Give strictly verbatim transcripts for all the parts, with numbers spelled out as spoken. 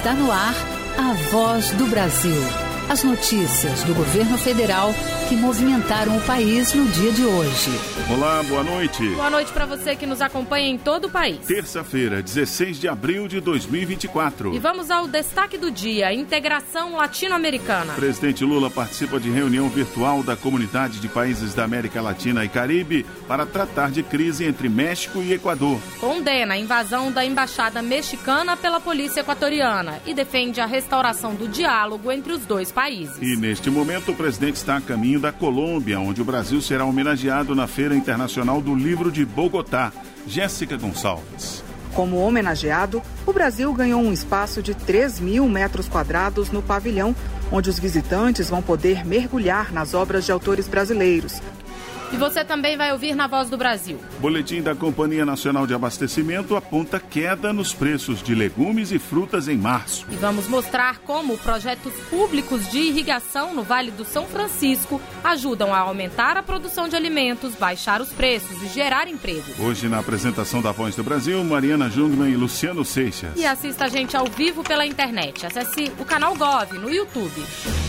Está no ar a Voz do Brasil. As notícias do governo federal que movimentaram o país no dia de hoje. Olá, boa noite. Boa noite para você que nos acompanha em todo o país. Terça-feira, dezesseis de abril de dois mil e vinte e quatro. E vamos ao destaque do dia, integração latino-americana. O presidente Lula participa de reunião virtual da Comunidade de Países da América Latina e Caribe para tratar de crise entre México e Equador. Condena a invasão da embaixada mexicana pela polícia equatoriana e defende a restauração do diálogo entre os dois países. E neste momento o presidente está a caminho da Colômbia, onde o Brasil será homenageado na Feira Internacional do Livro de Bogotá. Jéssica Gonçalves. Como homenageado, o Brasil ganhou um espaço de três mil metros quadrados no pavilhão, onde os visitantes vão poder mergulhar nas obras de autores brasileiros. E você também vai ouvir na Voz do Brasil. Boletim da Companhia Nacional de Abastecimento aponta queda nos preços de legumes e frutas em março. E vamos mostrar como projetos públicos de irrigação no Vale do São Francisco ajudam a aumentar a produção de alimentos, baixar os preços e gerar emprego. Hoje, na apresentação da Voz do Brasil, Mariana Jungmann e Luciano Seixas. E assista a gente ao vivo pela internet. Acesse o canal Gov no YouTube.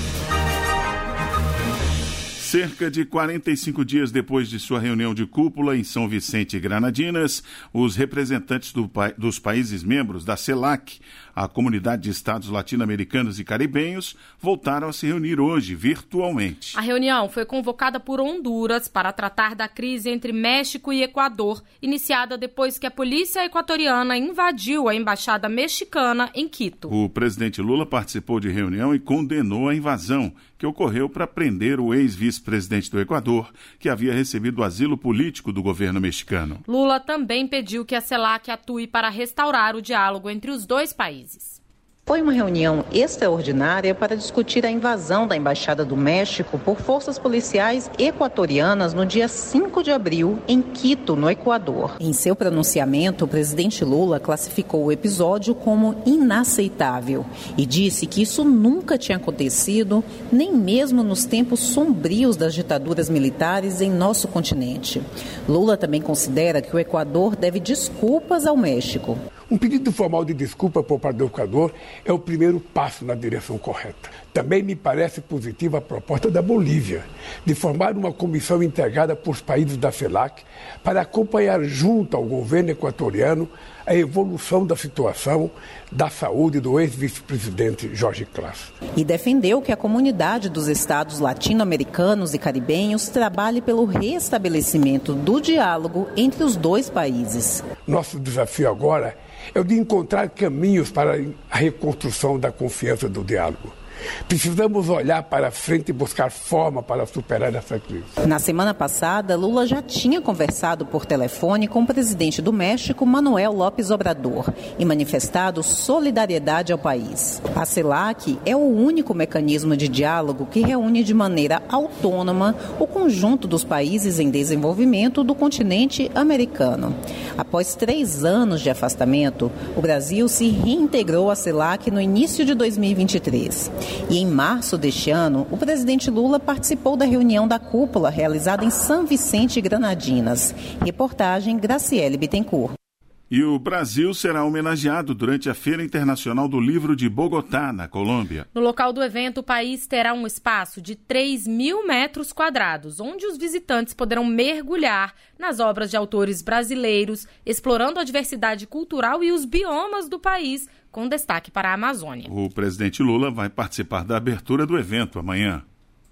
Cerca de quarenta e cinco dias depois de sua reunião de cúpula em São Vicente e Granadinas, os representantes do, dos países membros da CELAC, a Comunidade de Estados Latino-Americanos e Caribenhos, voltaram a se reunir hoje, virtualmente. A reunião foi convocada por Honduras para tratar da crise entre México e Equador, iniciada depois que a polícia equatoriana invadiu a embaixada mexicana em Quito. O presidente Lula participou de reunião e condenou a invasão, que ocorreu para prender o ex-vice-presidente do Equador, que havia recebido asilo político do governo mexicano. Lula também pediu que a CELAC atue para restaurar o diálogo entre os dois países. Foi uma reunião extraordinária para discutir a invasão da Embaixada do México por forças policiais equatorianas no dia cinco de abril, em Quito, no Equador. Em seu pronunciamento, o presidente Lula classificou o episódio como inaceitável e disse que isso nunca tinha acontecido, nem mesmo nos tempos sombrios das ditaduras militares em nosso continente. Lula também considera que o Equador deve desculpas ao México. Um pedido formal de desculpa por parte do Equador é o primeiro passo na direção correta. Também me parece positiva a proposta da Bolívia de formar uma comissão integrada por países da CELAC para acompanhar junto ao governo equatoriano a evolução da situação da saúde do ex-vice-presidente Jorge Class. E defendeu que a comunidade dos estados latino-americanos e caribenhos trabalhe pelo restabelecimento do diálogo entre os dois países. Nosso desafio agora é o de encontrar caminhos para a reconstrução da confiança do diálogo. Precisamos olhar para frente e buscar forma para superar essa crise. Na semana passada, Lula já tinha conversado por telefone com o presidente do México, Manuel López Obrador, e manifestado solidariedade ao país. A CELAC é o único mecanismo de diálogo que reúne de maneira autônoma o conjunto dos países em desenvolvimento do continente americano. Após três anos de afastamento, o Brasil se reintegrou à CELAC no início de dois mil e vinte e três. E em março deste ano, o presidente Lula participou da reunião da cúpula realizada em São Vicente e Granadinas. Reportagem Graciele Bittencourt. E o Brasil será homenageado durante a Feira Internacional do Livro de Bogotá, na Colômbia. No local do evento, o país terá um espaço de três mil metros quadrados, onde os visitantes poderão mergulhar nas obras de autores brasileiros, explorando a diversidade cultural e os biomas do país, com destaque para a Amazônia. O presidente Lula vai participar da abertura do evento amanhã.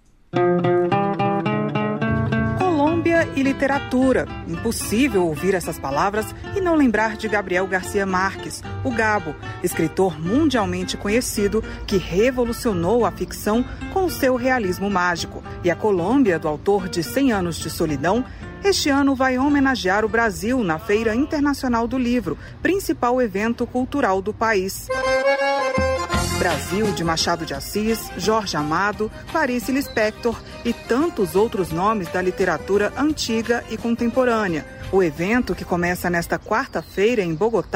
Colômbia e literatura. Impossível ouvir essas palavras e não lembrar de Gabriel Garcia Marques, o Gabo, escritor mundialmente conhecido que revolucionou a ficção com o seu realismo mágico. E a Colômbia, do autor de cem anos de Solidão, este ano vai homenagear o Brasil na Feira Internacional do Livro, principal evento cultural do país. Brasil, de Machado de Assis, Jorge Amado, Clarice Lispector e tantos outros nomes da literatura antiga e contemporânea. O evento, que começa nesta quarta-feira em Bogotá,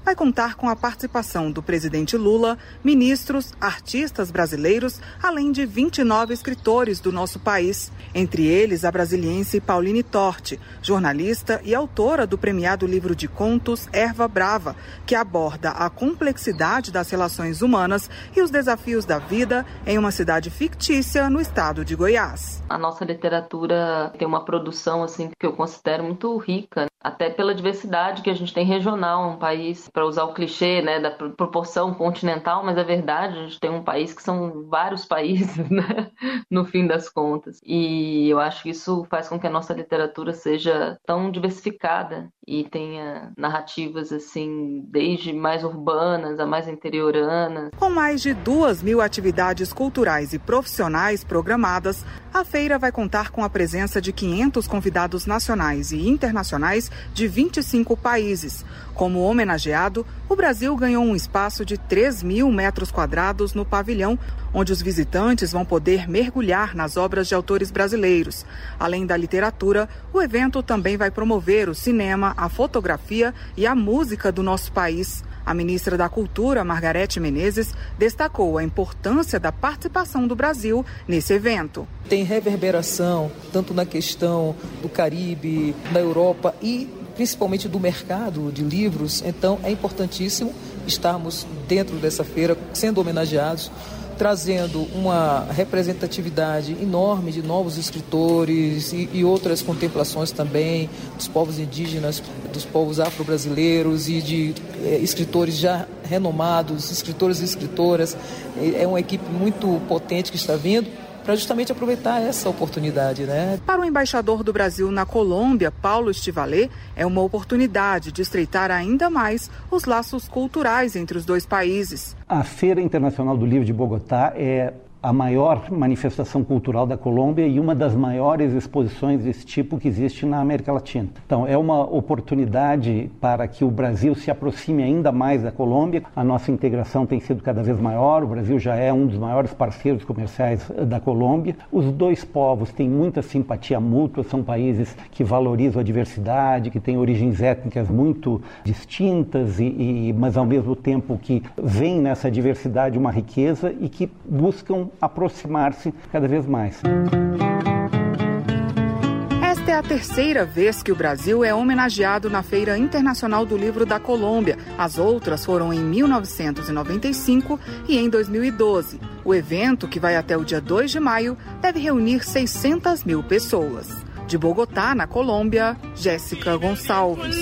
vai contar com a participação do presidente Lula, ministros, artistas brasileiros, além de vinte e nove escritores do nosso país. Entre eles, a brasiliense Pauline Torti, jornalista e autora do premiado livro de contos Erva Brava, que aborda a complexidade das relações humanas e os desafios da vida em uma cidade fictícia no estado de Goiás. A nossa literatura tem uma produção assim que eu considero muito rica, até pela diversidade que a gente tem regional, um país, para usar o clichê, né, da proporção continental, mas é verdade, a gente tem um país que são vários países, né, no fim das contas. E eu acho que isso faz com que a nossa literatura seja tão diversificada e tenha narrativas assim, desde mais urbanas a mais interioranas. Com mais de duas mil atividades culturais e profissionais programadas, a feira vai contar com a presença de quinhentos convidados nacionais e internacionais de vinte e cinco países. Como homenageado, o Brasil ganhou um espaço de três mil metros quadrados no pavilhão, onde os visitantes vão poder mergulhar nas obras de autores brasileiros. Além da literatura, o evento também vai promover o cinema, a fotografia e a música do nosso país. A ministra da Cultura, Margarete Menezes, destacou a importância da participação do Brasil nesse evento. Tem reverberação tanto na questão do Caribe, da Europa e principalmente do mercado de livros, então é importantíssimo estarmos dentro dessa feira sendo homenageados, trazendo uma representatividade enorme de novos escritores e, e outras contemplações também dos povos indígenas, dos povos afro-brasileiros e de é, escritores já renomados, escritores e escritoras. É uma equipe muito potente que está vindo para justamente aproveitar essa oportunidade, né? Para o embaixador do Brasil na Colômbia, Paulo Estivalé, é uma oportunidade de estreitar ainda mais os laços culturais entre os dois países. A Feira Internacional do Livro de Bogotá é a maior manifestação cultural da Colômbia e uma das maiores exposições desse tipo que existe na América Latina. Então, é uma oportunidade para que o Brasil se aproxime ainda mais da Colômbia. A nossa integração tem sido cada vez maior, o Brasil já é um dos maiores parceiros comerciais da Colômbia. Os dois povos têm muita simpatia mútua, são países que valorizam a diversidade, que têm origens étnicas muito distintas, e, e, mas ao mesmo tempo que veem nessa diversidade uma riqueza e que buscam aproximar-se cada vez mais. Esta é a terceira vez que o Brasil é homenageado na Feira Internacional do Livro da Colômbia. As outras foram em mil novecentos e noventa e cinco e em dois mil e doze. O evento, que vai até o dia dois de maio, deve reunir seiscentas mil pessoas. De Bogotá, na Colômbia, Jéssica Gonçalves.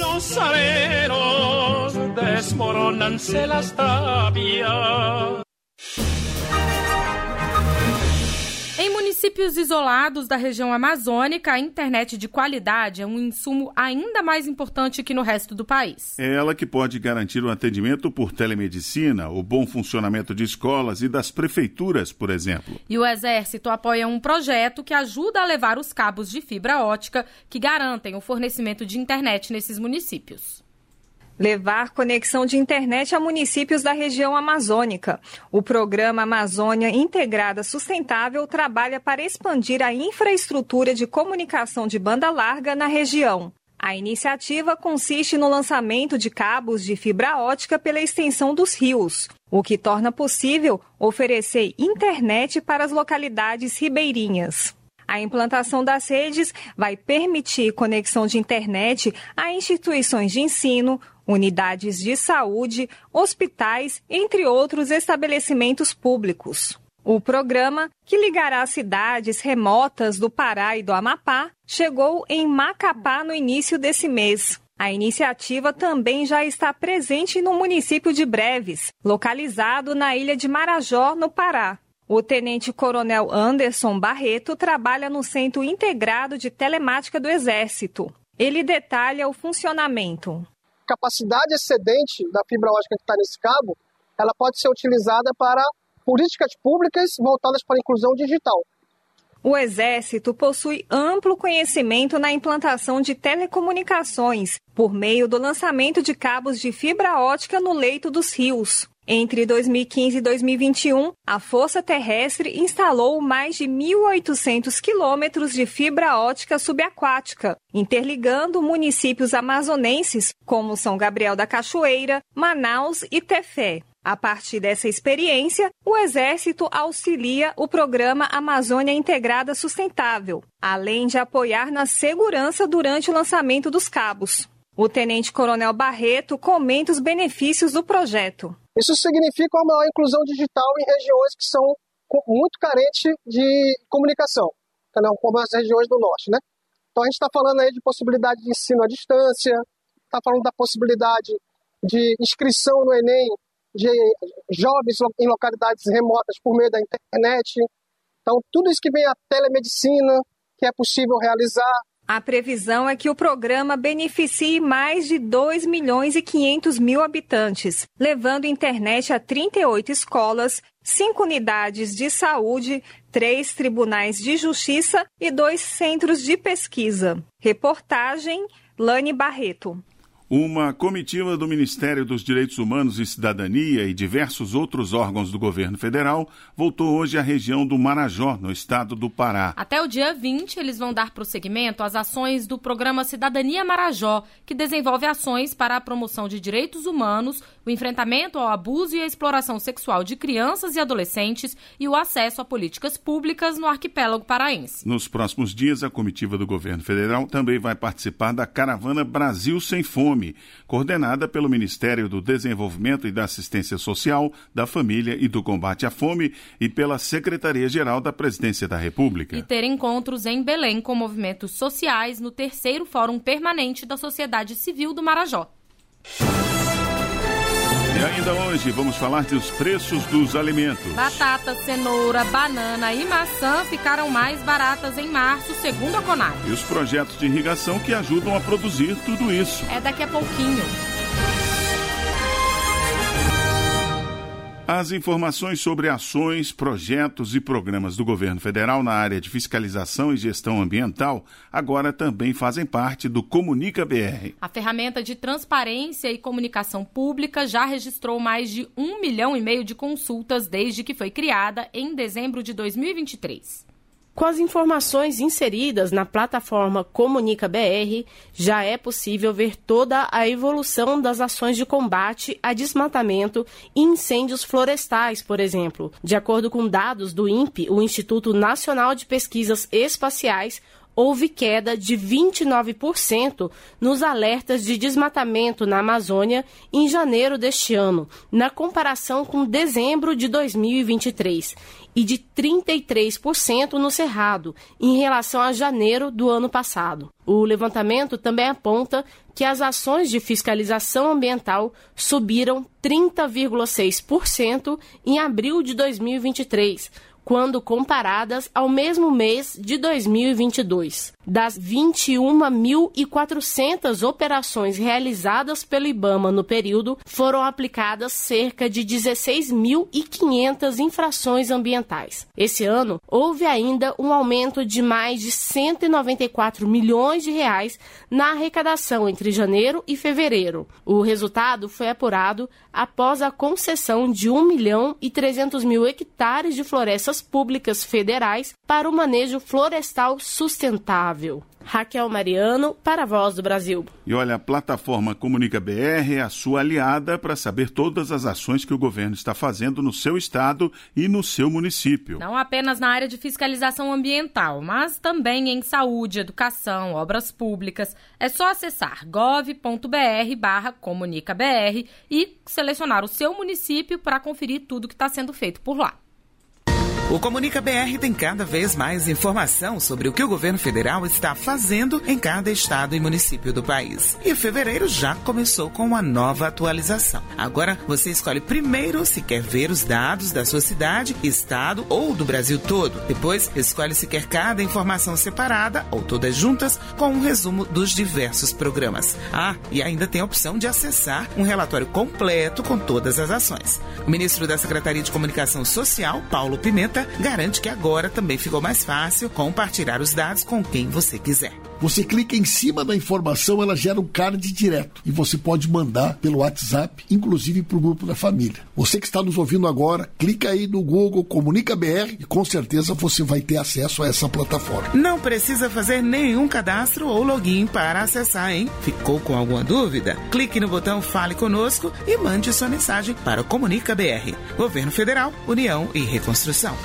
Em municípios isolados da região amazônica, a internet de qualidade é um insumo ainda mais importante que no resto do país. É ela que pode garantir o atendimento por telemedicina, o bom funcionamento de escolas e das prefeituras, por exemplo. E o Exército apoia um projeto que ajuda a levar os cabos de fibra ótica que garantem o fornecimento de internet nesses municípios. Levar conexão de internet a municípios da região amazônica. O programa Amazônia Integrada Sustentável trabalha para expandir a infraestrutura de comunicação de banda larga na região. A iniciativa consiste no lançamento de cabos de fibra ótica pela extensão dos rios, o que torna possível oferecer internet para as localidades ribeirinhas. A implantação das redes vai permitir conexão de internet a instituições de ensino, unidades de saúde, hospitais, entre outros estabelecimentos públicos. O programa, que ligará cidades remotas do Pará e do Amapá, chegou em Macapá no início desse mês. A iniciativa também já está presente no município de Breves, localizado na ilha de Marajó, no Pará. O tenente-coronel Anderson Barreto trabalha no Centro Integrado de Telemática do Exército. Ele detalha o funcionamento. A capacidade excedente da fibra ótica que está nesse cabo, ela pode ser utilizada para políticas públicas voltadas para a inclusão digital. O Exército possui amplo conhecimento na implantação de telecomunicações, por meio do lançamento de cabos de fibra ótica no leito dos rios. Entre dois mil e quinze e dois mil e vinte e um, a Força Terrestre instalou mais de mil e oitocentos quilômetros de fibra ótica subaquática, interligando municípios amazonenses como São Gabriel da Cachoeira, Manaus e Tefé. A partir dessa experiência, o Exército auxilia o programa Amazônia Integrada Sustentável, além de apoiar na segurança durante o lançamento dos cabos. O Tenente-Coronel Barreto comenta os benefícios do projeto. Isso significa uma maior inclusão digital em regiões que são muito carentes de comunicação, como as regiões do norte, né? Então a gente está falando aí de possibilidade de ensino à distância, está falando da possibilidade de inscrição no Enem de jovens em localidades remotas por meio da internet. Então tudo isso que vem a telemedicina, que é possível realizar. A previsão é que o programa beneficie mais de dois milhões e quinhentos mil habitantes, levando internet a trinta e oito escolas, cinco unidades de saúde, três tribunais de justiça e dois centros de pesquisa. Reportagem, Lani Barreto. Uma comitiva do Ministério dos Direitos Humanos e Cidadania e diversos outros órgãos do governo federal voltou hoje à região do Marajó, no estado do Pará. Até o dia vinte, eles vão dar prosseguimento às ações do programa Cidadania Marajó, que desenvolve ações para a promoção de direitos humanos, o enfrentamento ao abuso e à exploração sexual de crianças e adolescentes e o acesso a políticas públicas no arquipélago paraense. Nos próximos dias, a comitiva do governo federal também vai participar da caravana Brasil Sem Fome, coordenada pelo Ministério do Desenvolvimento e da Assistência Social, da Família e do Combate à Fome e pela Secretaria-Geral da Presidência da República. E ter encontros em Belém com movimentos sociais no terceiro Fórum Permanente da Sociedade Civil do Marajó. E ainda hoje vamos falar dos preços dos alimentos. Batata, cenoura, banana e maçã ficaram mais baratas em março, segundo a Conab. E os projetos de irrigação que ajudam a produzir tudo isso. É daqui a pouquinho. As informações sobre ações, projetos e programas do governo federal na área de fiscalização e gestão ambiental agora também fazem parte do Comunica B R. A ferramenta de transparência e comunicação pública já registrou mais de um milhão e meio de consultas desde que foi criada em dezembro de dois mil e vinte e três. Com as informações inseridas na plataforma Comunica B R, já é possível ver toda a evolução das ações de combate a desmatamento e incêndios florestais, por exemplo. De acordo com dados do INPE, o Instituto Nacional de Pesquisas Espaciais, houve queda de vinte e nove por cento nos alertas de desmatamento na Amazônia em janeiro deste ano, na comparação com dezembro de dois mil e vinte e três, e de trinta e três por cento no Cerrado, em relação a janeiro do ano passado. O levantamento também aponta que as ações de fiscalização ambiental subiram trinta vírgula seis por cento em abril de dois mil e vinte e três, quando comparadas ao mesmo mês de dois mil e vinte e dois. Das vinte e uma mil e quatrocentas operações realizadas pelo IBAMA no período, foram aplicadas cerca de dezesseis mil e quinhentas infrações ambientais. Esse ano, houve ainda um aumento de mais de cento e noventa e quatro milhões de reais na arrecadação entre janeiro e fevereiro. O resultado foi apurado após a concessão de um milhão e trezentos mil hectares de florestas públicas federais para o manejo florestal sustentável. Raquel Mariano, para a Voz do Brasil. E olha, a plataforma Comunica B R é a sua aliada para saber todas as ações que o governo está fazendo no seu estado e no seu município. Não apenas na área de fiscalização ambiental, mas também em saúde, educação, obras públicas. É só acessar gov ponto br barra comunica br e selecionar o seu município para conferir tudo que está sendo feito por lá. O Comunica B R tem cada vez mais informação sobre o que o governo federal está fazendo em cada estado e município do país. E fevereiro já começou com uma nova atualização. Agora você escolhe primeiro se quer ver os dados da sua cidade, estado ou do Brasil todo. Depois escolhe se quer cada informação separada ou todas juntas com um resumo dos diversos programas. Ah, e ainda tem a opção de acessar um relatório completo com todas as ações. O ministro da Secretaria de Comunicação Social, Paulo Pimenta, garante que agora também ficou mais fácil compartilhar os dados com quem você quiser. Você clica em cima da informação, ela gera um card direto e você pode mandar pelo WhatsApp, inclusive para o grupo da família. Você que está nos ouvindo agora, clica aí no Google Comunica B R e com certeza você vai ter acesso a essa plataforma. Não precisa fazer nenhum cadastro ou login para acessar, hein? Ficou com alguma dúvida? Clique no botão Fale Conosco e mande sua mensagem para o Comunica B R. Governo Federal, União e Reconstrução.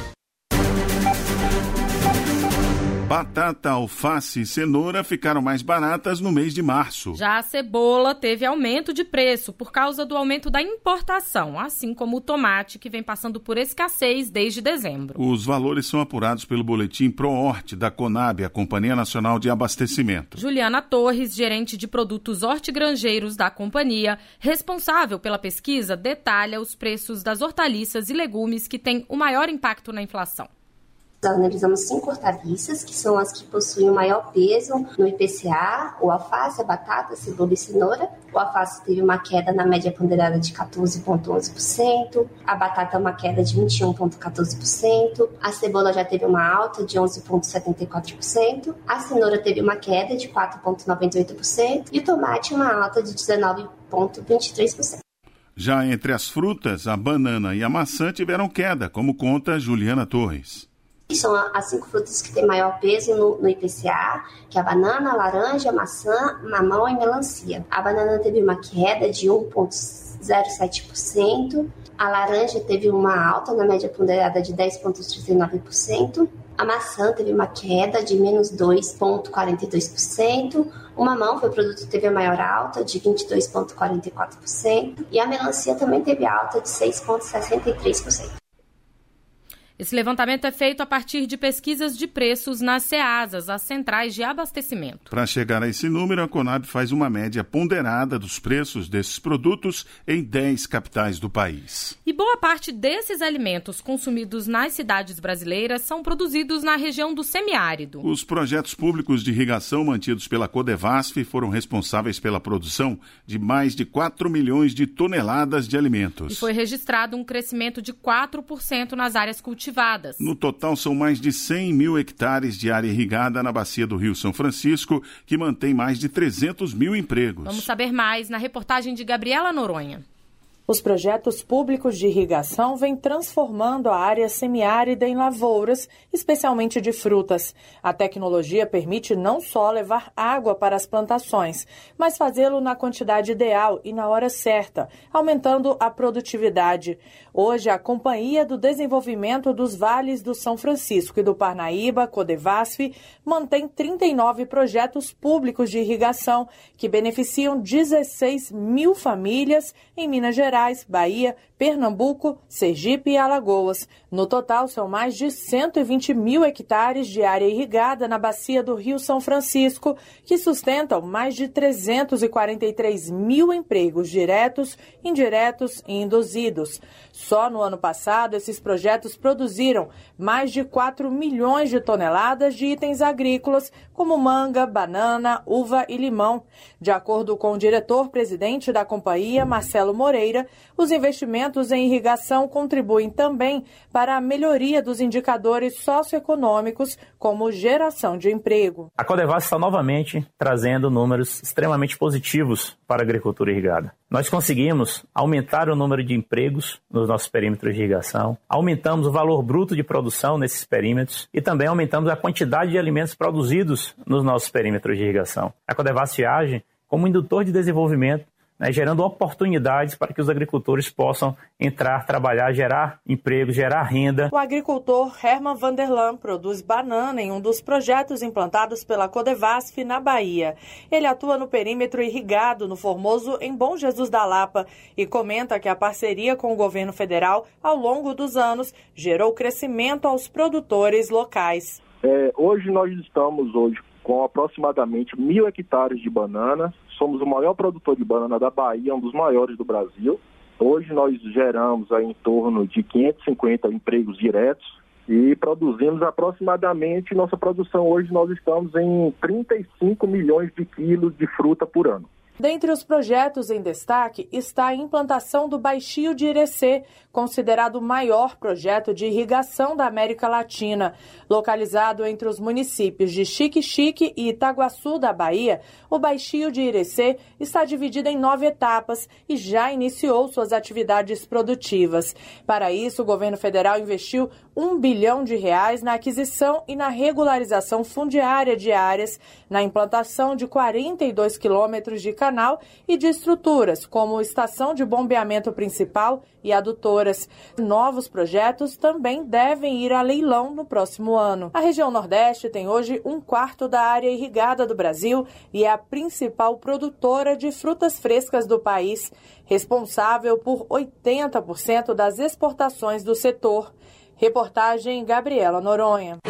Batata, alface e cenoura ficaram mais baratas no mês de março. Já a cebola teve aumento de preço por causa do aumento da importação, assim como o tomate, que vem passando por escassez desde dezembro. Os valores são apurados pelo boletim ProHort da Conab, a Companhia Nacional de Abastecimento. Juliana Torres, gerente de produtos hortigranjeiros da companhia, responsável pela pesquisa, detalha os preços das hortaliças e legumes que têm o maior impacto na inflação. Nós analisamos cinco hortaliças, que são as que possuem o maior peso no I P C A, o alface, a batata, a cebola e cenoura. O alface teve uma queda na média ponderada de quatorze vírgula onze por cento, a batata uma queda de vinte e um vírgula quatorze por cento, a cebola já teve uma alta de onze vírgula setenta e quatro por cento, a cenoura teve uma queda de quatro vírgula noventa e oito por cento e o tomate uma alta de dezenove vírgula vinte e três por cento. Já entre as frutas, a banana e a maçã tiveram queda, como conta Juliana Torres. São as cinco frutas que têm maior peso no, no I P C A, que é a banana, a laranja, a maçã, mamão e melancia. A banana teve uma queda de um vírgula zero sete por cento, a laranja teve uma alta na média ponderada de dez vírgula trinta e nove por cento, a maçã teve uma queda de menos dois vírgula quarenta e dois por cento, o mamão foi o produto que teve a maior alta, de vinte e dois vírgula quarenta e quatro por cento, e a melancia também teve alta de seis vírgula sessenta e três por cento. Esse levantamento é feito a partir de pesquisas de preços nas CEASAs, as centrais de abastecimento. Para chegar a esse número, a Conab faz uma média ponderada dos preços desses produtos em dez capitais do país. E boa parte desses alimentos consumidos nas cidades brasileiras são produzidos na região do semiárido. Os projetos públicos de irrigação mantidos pela Codevasf foram responsáveis pela produção de mais de quatro milhões de toneladas de alimentos. E foi registrado um crescimento de quatro por cento nas áreas cultivadas. No total, são mais de cem mil hectares de área irrigada na bacia do Rio São Francisco, que mantém mais de trezentos mil empregos. Vamos saber mais na reportagem de Gabriela Noronha. Os projetos públicos de irrigação vêm transformando a área semiárida em lavouras, especialmente de frutas. A tecnologia permite não só levar água para as plantações, mas fazê-lo na quantidade ideal e na hora certa, aumentando a produtividade. Hoje, a Companhia do Desenvolvimento dos Vales do São Francisco e do Parnaíba, Codevasf, mantém trinta e nove projetos públicos de irrigação que beneficiam dezesseis mil famílias em Minas Gerais, Bahia, Pernambuco, Sergipe e Alagoas. No total, são mais de cento e vinte mil hectares de área irrigada na bacia do Rio São Francisco, que sustentam mais de trezentos e quarenta e três mil empregos diretos, indiretos e induzidos. Só no ano passado, esses projetos produziram mais de quatro milhões de toneladas de itens agrícolas, como manga, banana, uva e limão. De acordo com o diretor-presidente da companhia, Marcelo Moreira, os investimentos em irrigação contribuem também para a melhoria dos indicadores socioeconômicos, como geração de emprego. A Codevasf está novamente trazendo números extremamente positivos para a agricultura irrigada. Nós conseguimos aumentar o número de empregos nos nossos perímetros de irrigação, aumentamos o valor bruto de produção nesses perímetros e também aumentamos a quantidade de alimentos produzidos nos nossos perímetros de irrigação. A Codevasf age como indutor de desenvolvimento, né, gerando oportunidades para que os agricultores possam entrar, trabalhar, gerar emprego, gerar renda. O agricultor Herman Vanderlan produz banana em um dos projetos implantados pela Codevasf na Bahia. Ele atua no perímetro irrigado no Formoso, em Bom Jesus da Lapa, e comenta que a parceria com o governo federal, ao longo dos anos, gerou crescimento aos produtores locais. É, hoje nós estamos hoje com aproximadamente mil hectares de banana. Somos o maior produtor de banana da Bahia, um dos maiores do Brasil. Hoje nós geramos aí em torno de quinhentos e cinquenta empregos diretos e produzimos aproximadamente, nossa produção hoje nós estamos em trinta e cinco milhões de quilos de fruta por ano. Dentre os projetos em destaque está a implantação do Baixio de Irecê, considerado o maior projeto de irrigação da América Latina. Localizado entre os municípios de Xique-Xique e Itaguaçu da Bahia, o Baixio de Irecê está dividido em nove etapas e já iniciou suas atividades produtivas. Para isso, o governo federal investiu um bilhão de reais na aquisição e na regularização fundiária de áreas, na implantação de quarenta e dois quilômetros de canal e de estruturas, como estação de bombeamento principal e adutoras. Novos projetos também devem ir a leilão no próximo ano. A região Nordeste tem hoje um quarto da área irrigada do Brasil e é a principal produtora de frutas frescas do país, responsável por oitenta por cento das exportações do setor. Reportagem Gabriela Noronha.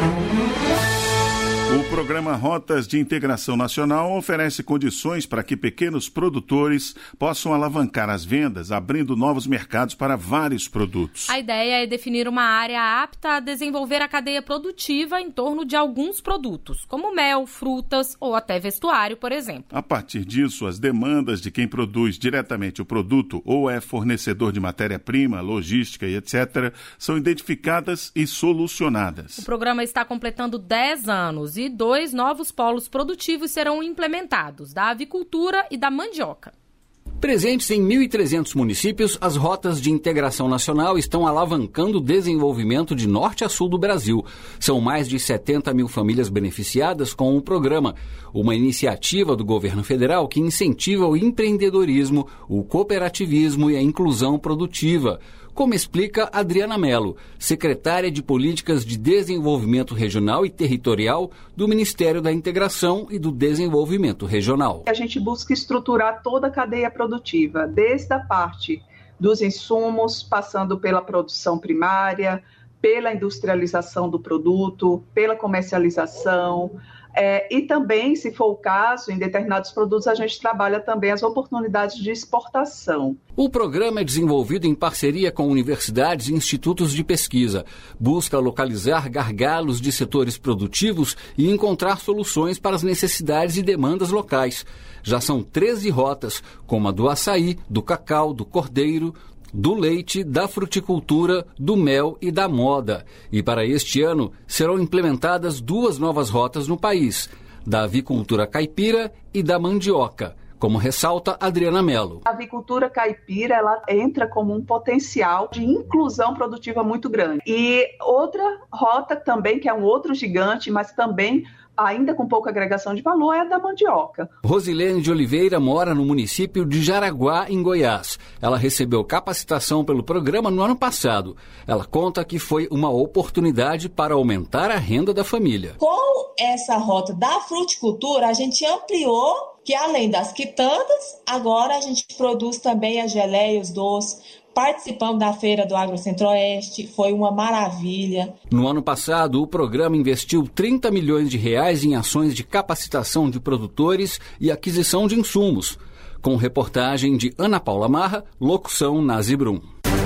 O programa Rotas de Integração Nacional oferece condições para que pequenos produtores possam alavancar as vendas, abrindo novos mercados para vários produtos. A ideia é definir uma área apta a desenvolver a cadeia produtiva em torno de alguns produtos, como mel, frutas ou até vestuário, por exemplo. A partir disso, as demandas de quem produz diretamente o produto ou é fornecedor de matéria-prima, logística e etcétera são identificadas e solucionadas. O programa está completando dez anos e dois novos polos produtivos serão implementados, da avicultura e da mandioca. Presentes em mil e trezentos municípios, as rotas de integração nacional estão alavancando o desenvolvimento de norte a sul do Brasil. São mais de setenta mil famílias beneficiadas com o programa, uma iniciativa do governo federal que incentiva o empreendedorismo, o cooperativismo e a inclusão produtiva, como explica Adriana Mello, secretária de Políticas de Desenvolvimento Regional e Territorial do Ministério da Integração e do Desenvolvimento Regional. A gente busca estruturar toda a cadeia produtiva, desde a parte dos insumos, passando pela produção primária, pela industrialização do produto, pela comercialização, É, e também, se for o caso, em determinados produtos a gente trabalha também as oportunidades de exportação. O programa é desenvolvido em parceria com universidades e institutos de pesquisa. Busca localizar gargalos de setores produtivos e encontrar soluções para as necessidades e demandas locais. Já são treze rotas, como a do açaí, do cacau, do cordeiro, do leite, da fruticultura, do mel e da moda. E para este ano serão implementadas duas novas rotas no país, da avicultura caipira e da mandioca, como ressalta Adriana Mello. A avicultura caipira ela entra como um potencial de inclusão produtiva muito grande. E outra rota também, que é um outro gigante, mas também ainda com pouca agregação de valor, é a da mandioca. Rosilene de Oliveira mora no município de Jaraguá, em Goiás. Ela recebeu capacitação pelo programa no ano passado. Ela conta que foi uma oportunidade para aumentar a renda da família. Com essa rota da fruticultura, a gente ampliou que além das quitandas, agora a gente produz também as geleias, os doces. Participamos da feira do Agro Centro-Oeste, foi uma maravilha. No ano passado, o programa investiu trinta milhões de reais em ações de capacitação de produtores e aquisição de insumos. Com reportagem de Ana Paula Marra, locução Nazi Brum.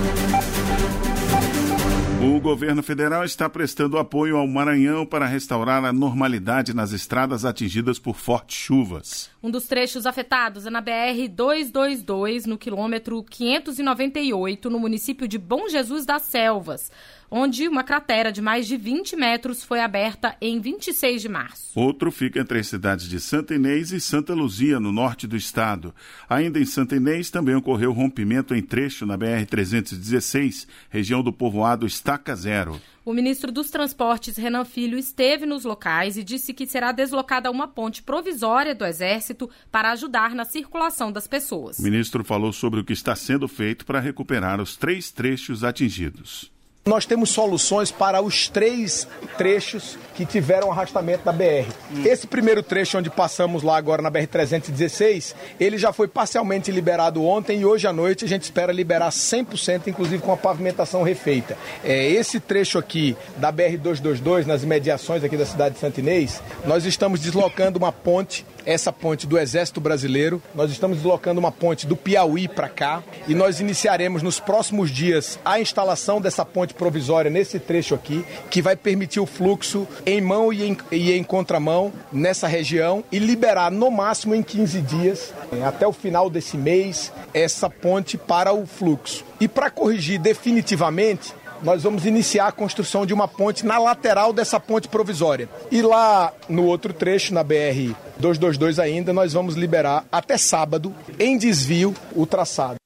O governo federal está prestando apoio ao Maranhão para restaurar a normalidade nas estradas atingidas por fortes chuvas. Um dos trechos afetados é na B R duzentos e vinte e dois, no quilômetro quinhentos e noventa e oito, no município de Bom Jesus das Selvas, onde uma cratera de mais de vinte metros foi aberta em vinte e seis de março. Outro fica entre as cidades de Santa Inês e Santa Luzia, no norte do estado. Ainda em Santa Inês também ocorreu rompimento em trecho na B R trezentos e dezesseis, região do povoado Estaca Zero. O ministro dos Transportes, Renan Filho, esteve nos locais e disse que será deslocada uma ponte provisória do Exército para ajudar na circulação das pessoas. O ministro falou sobre o que está sendo feito para recuperar os três trechos atingidos. Nós temos soluções para os três trechos que tiveram arrastamento da B R. Hum. Esse primeiro trecho onde passamos lá agora na B R trezentos e dezesseis, ele já foi parcialmente liberado ontem e hoje à noite a gente espera liberar cem por cento, inclusive com a pavimentação refeita. É, esse trecho aqui da B R duzentos e vinte e dois, nas imediações aqui da cidade de Santa Inês, nós estamos deslocando uma ponte essa ponte do Exército Brasileiro. Nós estamos deslocando uma ponte do Piauí para cá e nós iniciaremos nos próximos dias a instalação dessa ponte provisória nesse trecho aqui, que vai permitir o fluxo em mão e em, e em contramão nessa região e liberar no máximo em quinze dias, até o final desse mês, essa ponte para o fluxo. E para corrigir definitivamente, nós vamos iniciar a construção de uma ponte na lateral dessa ponte provisória. E lá no outro trecho, na B R duzentos e vinte e dois ainda, nós vamos liberar até sábado, em desvio, o traçado.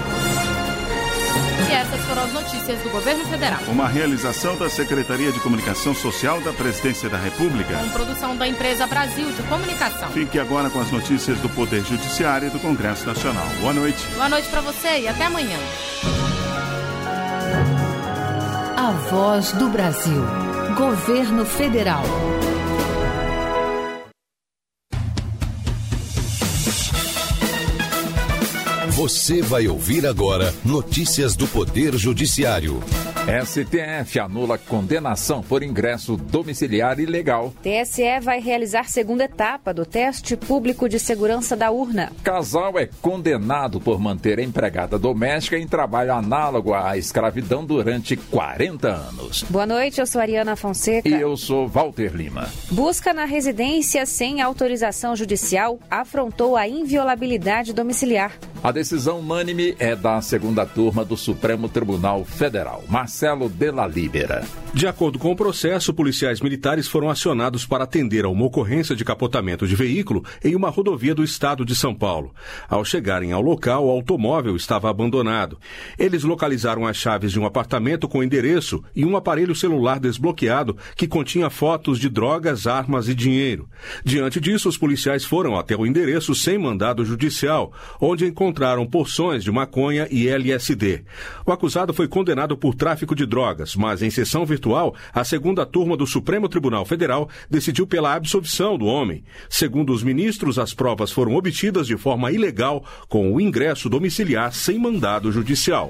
E essas foram as notícias do Governo Federal. Uma realização da Secretaria de Comunicação Social da Presidência da República. Com produção da empresa Brasil de Comunicação. Fique agora com as notícias do Poder Judiciário e do Congresso Nacional. Boa noite. Boa noite para você e até amanhã. A Voz do Brasil. Governo Federal. Você vai ouvir agora notícias do Poder Judiciário. S T F anula condenação por ingresso domiciliar ilegal. T S E vai realizar segunda etapa do teste público de segurança da urna. Casal é condenado por manter a empregada doméstica em trabalho análogo à escravidão durante quarenta anos. Boa noite, eu sou Ariana Fonseca. E eu sou Walter Lima. Busca na residência sem autorização judicial afrontou a inviolabilidade domiciliar. A decisão unânime é da segunda turma do Supremo Tribunal Federal. Marcelo Della Libera. De acordo com o processo, policiais militares foram acionados para atender a uma ocorrência de capotamento de veículo em uma rodovia do estado de São Paulo. Ao chegarem ao local, o automóvel estava abandonado. Eles localizaram as chaves de um apartamento com endereço e um aparelho celular desbloqueado que continha fotos de drogas, armas e dinheiro. Diante disso, os policiais foram até o endereço sem mandado judicial, onde encontraram porções de maconha e L S D. O acusado foi condenado por tráfico de drogas, mas em sessão virtual, a segunda turma do Supremo Tribunal Federal decidiu pela absolvição do homem. Segundo os ministros, as provas foram obtidas de forma ilegal com o ingresso domiciliar sem mandado judicial.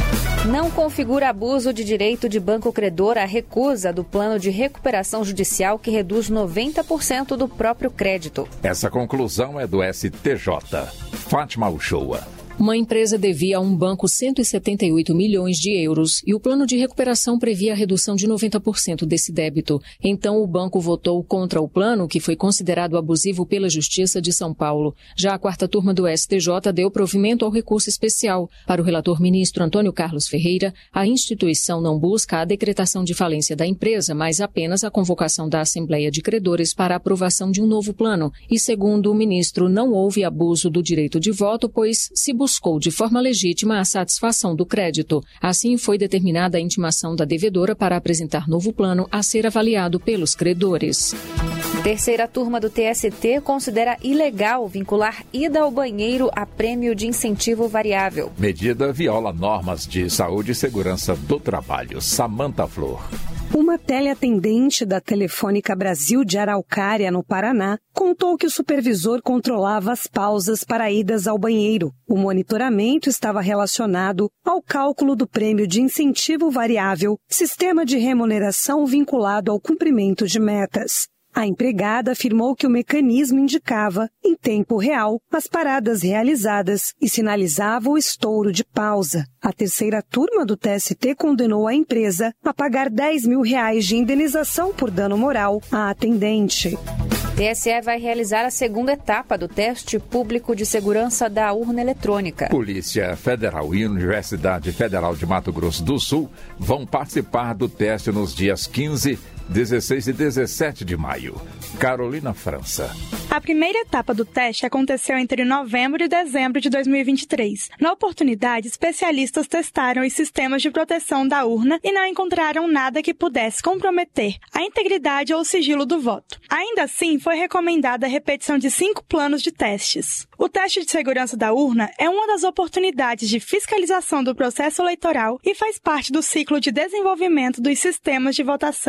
Não configura abuso de direito de banco credor a recusa do plano de recuperação judicial que reduz noventa por cento do próprio crédito. Essa conclusão é do S T J. Fátima Uchoa. Uma empresa devia a um banco cento e setenta e oito milhões de euros e o plano de recuperação previa a redução de noventa por cento desse débito. Então, o banco votou contra o plano, que foi considerado abusivo pela Justiça de São Paulo. Já a quarta turma do S T J deu provimento ao recurso especial. Para o relator ministro Antônio Carlos Ferreira, a instituição não busca a decretação de falência da empresa, mas apenas a convocação da Assembleia de Credores para a aprovação de um novo plano. E, segundo o ministro, não houve abuso do direito de voto, pois se buscou de forma legítima a satisfação do crédito. Assim, foi determinada a intimação da devedora para apresentar novo plano a ser avaliado pelos credores. Terceira turma do T S T considera ilegal vincular ida ao banheiro a prêmio de incentivo variável. Medida viola normas de saúde e segurança do trabalho. Samanta Flor. Uma teleatendente da Telefônica Brasil de Araucária, no Paraná, contou que o supervisor controlava as pausas para idas ao banheiro. O monitoramento estava relacionado ao cálculo do prêmio de incentivo variável, sistema de remuneração vinculado ao cumprimento de metas. A empregada afirmou que o mecanismo indicava, em tempo real, as paradas realizadas e sinalizava o estouro de pausa. A terceira turma do T S T condenou a empresa a pagar dez mil reais de indenização por dano moral à atendente. T S E vai realizar a segunda etapa do teste público de segurança da urna eletrônica. Polícia Federal e Universidade Federal de Mato Grosso do Sul vão participar do teste nos dias quinze, dezesseis e dezessete de maio. Carolina França. A primeira etapa do teste aconteceu entre novembro e dezembro de dois mil e vinte e três. Na oportunidade, especialistas testaram os sistemas de proteção da urna e não encontraram nada que pudesse comprometer a integridade ou o sigilo do voto. Ainda assim, foi recomendada a repetição de cinco planos de testes. O teste de segurança da urna é uma das oportunidades de fiscalização do processo eleitoral e faz parte do ciclo de desenvolvimento dos sistemas de votação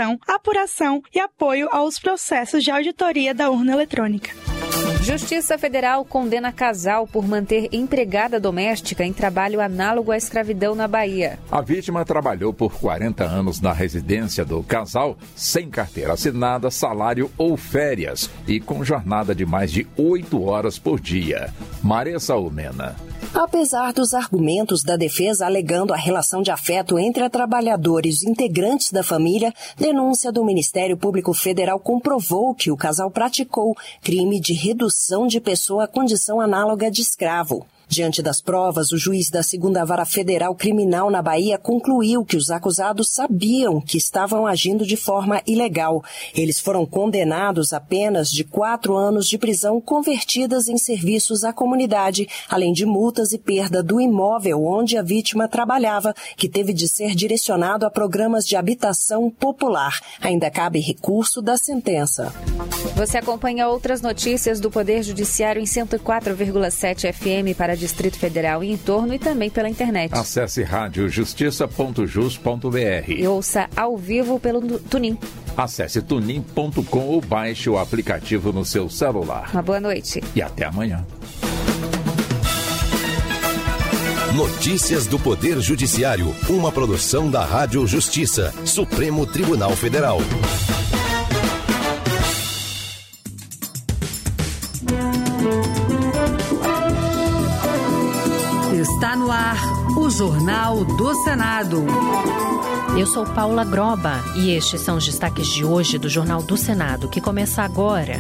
apuração e apoio aos processos de auditoria da urna eletrônica. Justiça Federal condena casal por manter empregada doméstica em trabalho análogo à escravidão na Bahia. A vítima trabalhou por quarenta anos na residência do casal, sem carteira assinada, salário ou férias, e com jornada de mais de oito horas por dia. Maressa Almena. Apesar dos argumentos da defesa alegando a relação de afeto entre a trabalhadora e os integrantes da família, denúncia do Ministério Público Federal comprovou que o casal praticou crime de redução de pessoa à condição análoga de escravo. Diante das provas, o juiz da segunda Vara Federal Criminal na Bahia concluiu que os acusados sabiam que estavam agindo de forma ilegal. Eles foram condenados a penas de quatro anos de prisão convertidas em serviços à comunidade, além de multas e perda do imóvel onde a vítima trabalhava, que teve de ser direcionado a programas de habitação popular. Ainda cabe recurso da sentença. Você acompanha outras notícias do Poder Judiciário em cento e quatro vírgula sete F M para Distrito Federal e entorno e também pela internet. Acesse rádio justiça ponto jus ponto b r e ouça ao vivo pelo Tunin. Acesse tunin ponto com ou baixe o aplicativo no seu celular. Uma boa noite. E até amanhã. Notícias do Poder Judiciário, uma produção da Rádio Justiça, Supremo Tribunal Federal. Está no ar o Jornal do Senado. Eu sou Paula Groba e estes são os destaques de hoje do Jornal do Senado, que começa agora.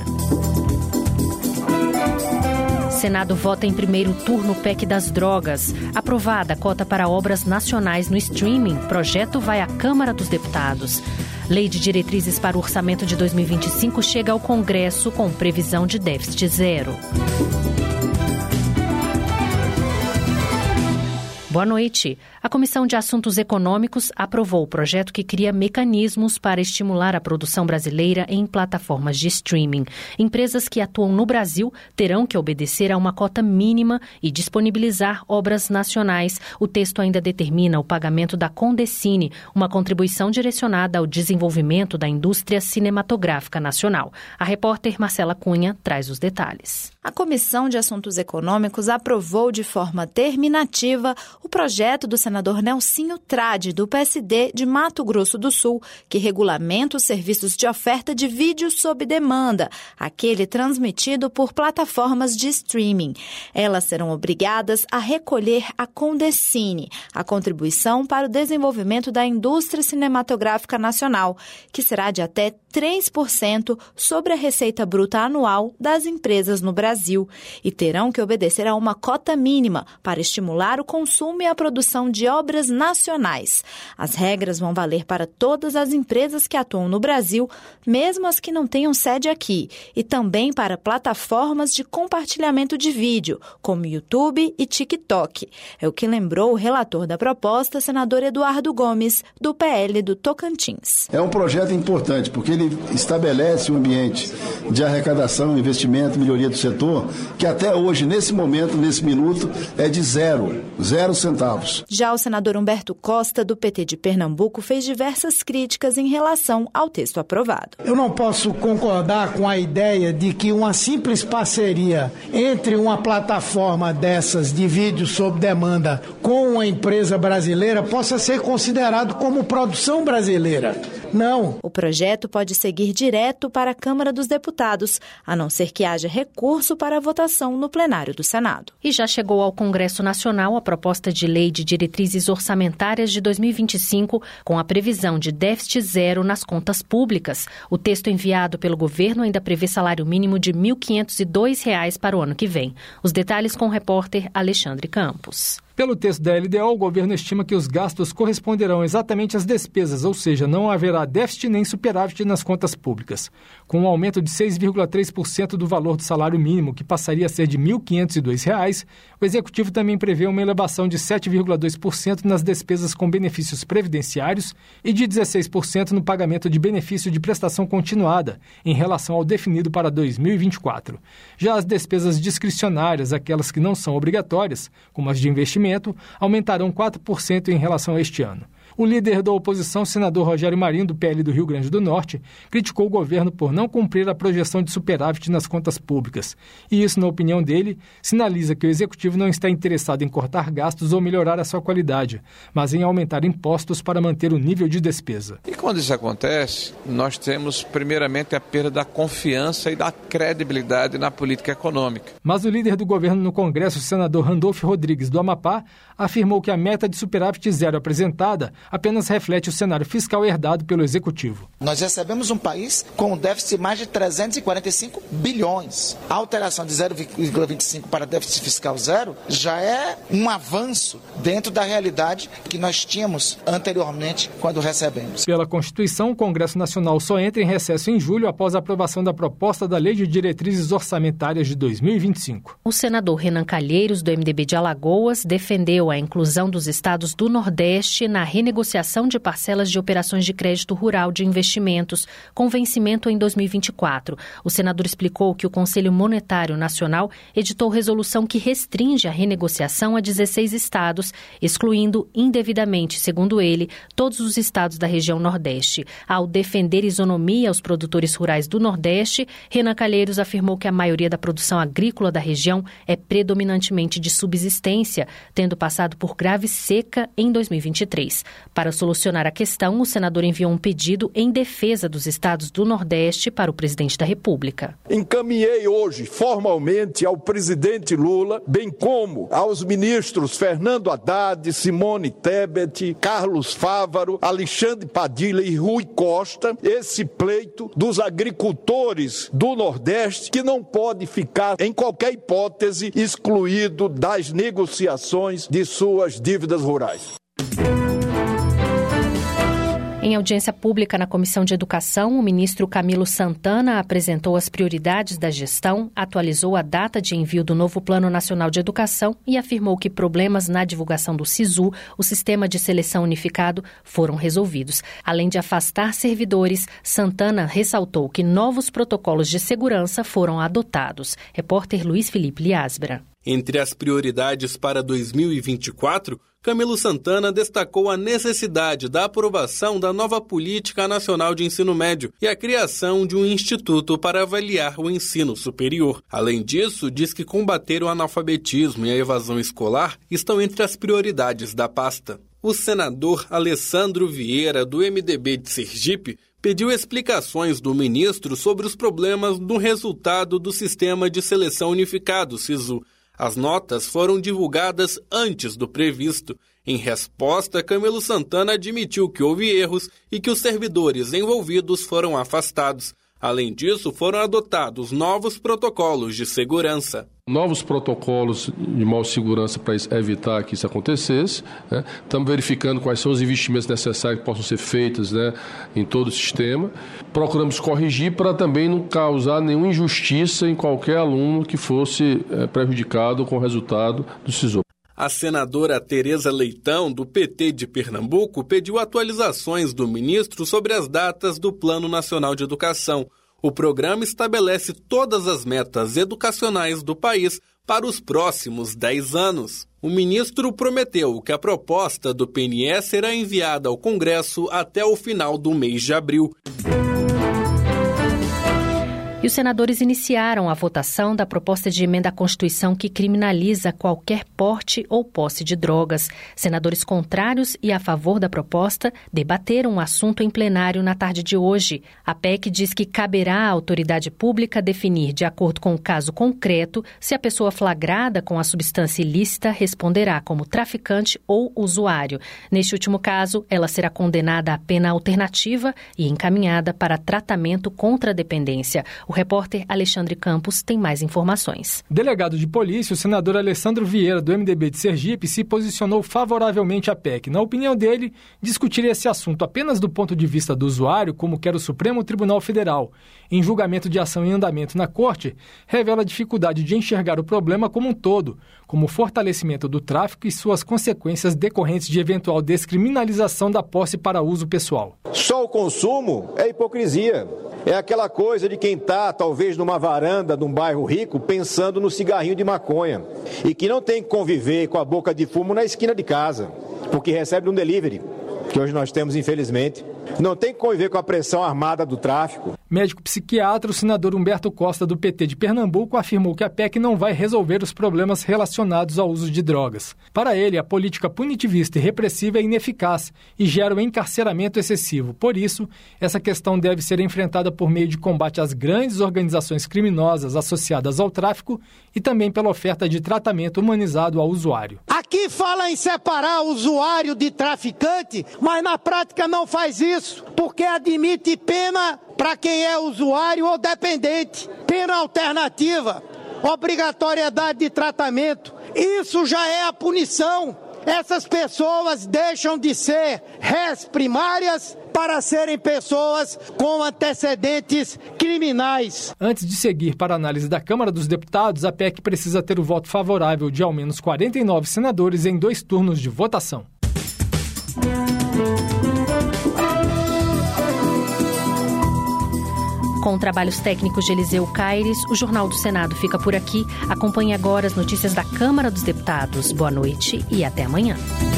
Senado vota em primeiro turno P E C das drogas. Aprovada a cota para obras nacionais no streaming. Projeto vai à Câmara dos Deputados. Lei de diretrizes para o orçamento de dois mil e vinte e cinco chega ao Congresso com previsão de déficit zero. Boa noite. A Comissão de Assuntos Econômicos aprovou o projeto que cria mecanismos para estimular a produção brasileira em plataformas de streaming. Empresas que atuam no Brasil terão que obedecer a uma cota mínima e disponibilizar obras nacionais. O texto ainda determina o pagamento da Condecine, uma contribuição direcionada ao desenvolvimento da indústria cinematográfica nacional. A repórter Marcela Cunha traz os detalhes. A Comissão de Assuntos Econômicos aprovou de forma terminativa o projeto do senador Nelsinho Trade, do P S D de Mato Grosso do Sul, que regulamenta os serviços de oferta de vídeo sob demanda, aquele transmitido por plataformas de streaming. Elas serão obrigadas a recolher a Condecine, a contribuição para o desenvolvimento da indústria cinematográfica nacional, que será de até três por cento sobre a receita bruta anual das empresas no Brasil, e terão que obedecer a uma cota mínima para estimular o consumo e a produção de obras nacionais. As regras vão valer para todas as empresas que atuam no Brasil, mesmo as que não tenham sede aqui, e também para plataformas de compartilhamento de vídeo, como YouTube e TikTok. É o que lembrou o relator da proposta, senador Eduardo Gomes, do P L do Tocantins. É um projeto importante, porque ele estabelece um ambiente de arrecadação, investimento, melhoria do setor, que até hoje, nesse momento, nesse minuto, é de zero, zero centavos. Já o senador Humberto Costa, do P T de Pernambuco, fez diversas críticas em relação ao texto aprovado. Eu não posso concordar com a ideia de que uma simples parceria entre uma plataforma dessas de vídeo sob demanda com uma empresa brasileira possa ser considerado como produção brasileira. Não. O projeto pode seguir direto para a Câmara dos Deputados, a não ser que haja recurso para a votação no plenário do Senado. E já chegou ao Congresso Nacional a proposta de lei de diretrizes orçamentárias de dois mil e vinte e cinco, com a previsão de déficit zero nas contas públicas. O texto enviado pelo governo ainda prevê salário mínimo de mil quinhentos e dois reais para o ano que vem. Os detalhes com o repórter Alexandre Campos. Pelo texto da L D O, o governo estima que os gastos corresponderão exatamente às despesas, ou seja, não haverá déficit nem superávit nas contas públicas. Com um aumento de seis vírgula três por cento do valor do salário mínimo, que passaria a ser de mil quinhentos e dois reais, o Executivo também prevê uma elevação de sete vírgula dois por cento nas despesas com benefícios previdenciários e de dezesseis por cento no pagamento de benefício de prestação continuada, em relação ao definido para dois mil e vinte e quatro. Já as despesas discricionárias, aquelas que não são obrigatórias, como as de investimento, aumentarão quatro por cento em relação a este ano. O líder da oposição, senador Rogério Marinho, do P L do Rio Grande do Norte, criticou o governo por não cumprir a projeção de superávit nas contas públicas. E isso, na opinião dele, sinaliza que o executivo não está interessado em cortar gastos ou melhorar a sua qualidade, mas em aumentar impostos para manter o nível de despesa. E quando isso acontece, nós temos primeiramente a perda da confiança e da credibilidade na política econômica. Mas o líder do governo no Congresso, o senador Randolfo Rodrigues, do Amapá, afirmou que a meta de superávit zero apresentada apenas reflete o cenário fiscal herdado pelo Executivo. Nós recebemos um país com um déficit de mais de trezentos e quarenta e cinco bilhões. A alteração de zero vírgula vinte e cinco para déficit fiscal zero já é um avanço dentro da realidade que nós tínhamos anteriormente quando recebemos. Pela Constituição, o Congresso Nacional só entra em recesso em julho após a aprovação da proposta da Lei de Diretrizes Orçamentárias de dois mil e vinte e cinco. O senador Renan Calheiros, do M D B de Alagoas, defendeu a inclusão dos estados do Nordeste na renegociação de parcelas de operações de crédito rural de investimentos, com vencimento em dois mil e vinte e quatro. O senador explicou que o Conselho Monetário Nacional editou resolução que restringe a renegociação a dezesseis estados, excluindo indevidamente, segundo ele, todos os estados da região Nordeste. Ao defender isonomia aos produtores rurais do Nordeste, Renan Calheiros afirmou que a maioria da produção agrícola da região é predominantemente de subsistência, tendo passado por grave seca em dois mil e vinte e três. Para solucionar a questão, o senador enviou um pedido em defesa dos estados do Nordeste para o presidente da República. Encaminhei hoje formalmente ao presidente Lula, bem como aos ministros Fernando Haddad, Simone Tebet, Carlos Fávaro, Alexandre Padilha e Rui Costa, esse pleito dos agricultores do Nordeste, que não pode ficar, em qualquer hipótese, excluído das negociações de suas dívidas rurais. Em audiência pública na Comissão de Educação, o ministro Camilo Santana apresentou as prioridades da gestão, atualizou a data de envio do novo Plano Nacional de Educação e afirmou que problemas na divulgação do SISU, o Sistema de Seleção Unificado, foram resolvidos. Além de afastar servidores, Santana ressaltou que novos protocolos de segurança foram adotados. Repórter Luiz Felipe Liasbra. Entre as prioridades para dois mil e vinte e quatro, Camilo Santana destacou a necessidade da aprovação da nova Política Nacional de Ensino Médio e a criação de um instituto para avaliar o ensino superior. Além disso, diz que combater o analfabetismo e a evasão escolar estão entre as prioridades da pasta. O senador Alessandro Vieira, do M D B de Sergipe, pediu explicações do ministro sobre os problemas no resultado do Sistema de Seleção Unificado, SISU. As notas foram divulgadas antes do previsto. Em resposta, Camilo Santana admitiu que houve erros e que os servidores envolvidos foram afastados. Além disso, foram adotados novos protocolos de segurança. Novos protocolos de maior segurança para evitar que isso acontecesse. Né? Estamos verificando quais são os investimentos necessários que possam ser feitos, né, em todo o sistema. Procuramos corrigir para também não causar nenhuma injustiça em qualquer aluno que fosse é, prejudicado com o resultado do SISU. A senadora Tereza Leitão, do P T de Pernambuco, pediu atualizações do ministro sobre as datas do Plano Nacional de Educação. O programa estabelece todas as metas educacionais do país para os próximos dez anos. O ministro prometeu que a proposta do P N E será enviada ao Congresso até o final do mês de abril. E os senadores iniciaram a votação da proposta de emenda à Constituição que criminaliza qualquer porte ou posse de drogas. Senadores contrários e a favor da proposta debateram o assunto em plenário na tarde de hoje. A P E C diz que caberá à autoridade pública definir, de acordo com o caso concreto, se a pessoa flagrada com a substância ilícita responderá como traficante ou usuário. Neste último caso, ela será condenada à pena alternativa e encaminhada para tratamento contra a dependência. O repórter Alexandre Campos tem mais informações. Delegado de polícia, o senador Alessandro Vieira, do M D B de Sergipe, se posicionou favoravelmente à P E C. Na opinião dele, discutir esse assunto apenas do ponto de vista do usuário, como quer o Supremo Tribunal Federal, em julgamento de ação em andamento na Corte, revela a dificuldade de enxergar o problema como um todo, como o fortalecimento do tráfico e suas consequências decorrentes de eventual descriminalização da posse para uso pessoal. Só o consumo é hipocrisia. É aquela coisa de quem está, talvez, numa varanda de um bairro rico, pensando no cigarrinho de maconha. E que não tem que conviver com a boca de fumo na esquina de casa, porque recebe um delivery. que hoje nós temos, infelizmente. Não tem que conviver com a pressão armada do tráfico. Médico psiquiatra, o senador Humberto Costa, do P T de Pernambuco, afirmou que a P E C não vai resolver os problemas relacionados ao uso de drogas. Para ele, a política punitivista e repressiva é ineficaz e gera um encarceramento excessivo. Por isso, essa questão deve ser enfrentada por meio de combate às grandes organizações criminosas associadas ao tráfico e também pela oferta de tratamento humanizado ao usuário. Aqui fala em separar o usuário de traficante, mas na prática não faz isso, porque admite pena para quem é usuário ou dependente. Pena alternativa, obrigatoriedade de tratamento, isso já é a punição. Essas pessoas deixam de ser réis primárias para serem pessoas com antecedentes criminais. Antes de seguir para a análise da Câmara dos Deputados, a P E C precisa ter o voto favorável de ao menos quarenta e nove senadores em dois turnos de votação. Com trabalhos técnicos de Eliseu Caires, o Jornal do Senado fica por aqui. Acompanhe agora as notícias da Câmara dos Deputados. Boa noite e até amanhã.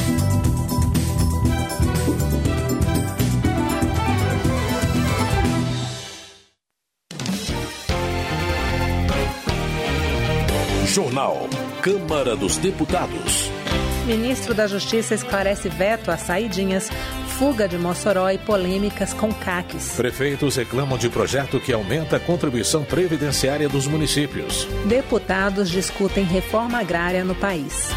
Jornal Câmara dos Deputados. Ministro da Justiça esclarece veto a saidinhas, fuga de Mossoró e polêmicas com C A Cs. Prefeitos reclamam de projeto que aumenta a contribuição previdenciária dos municípios. Deputados discutem reforma agrária no país.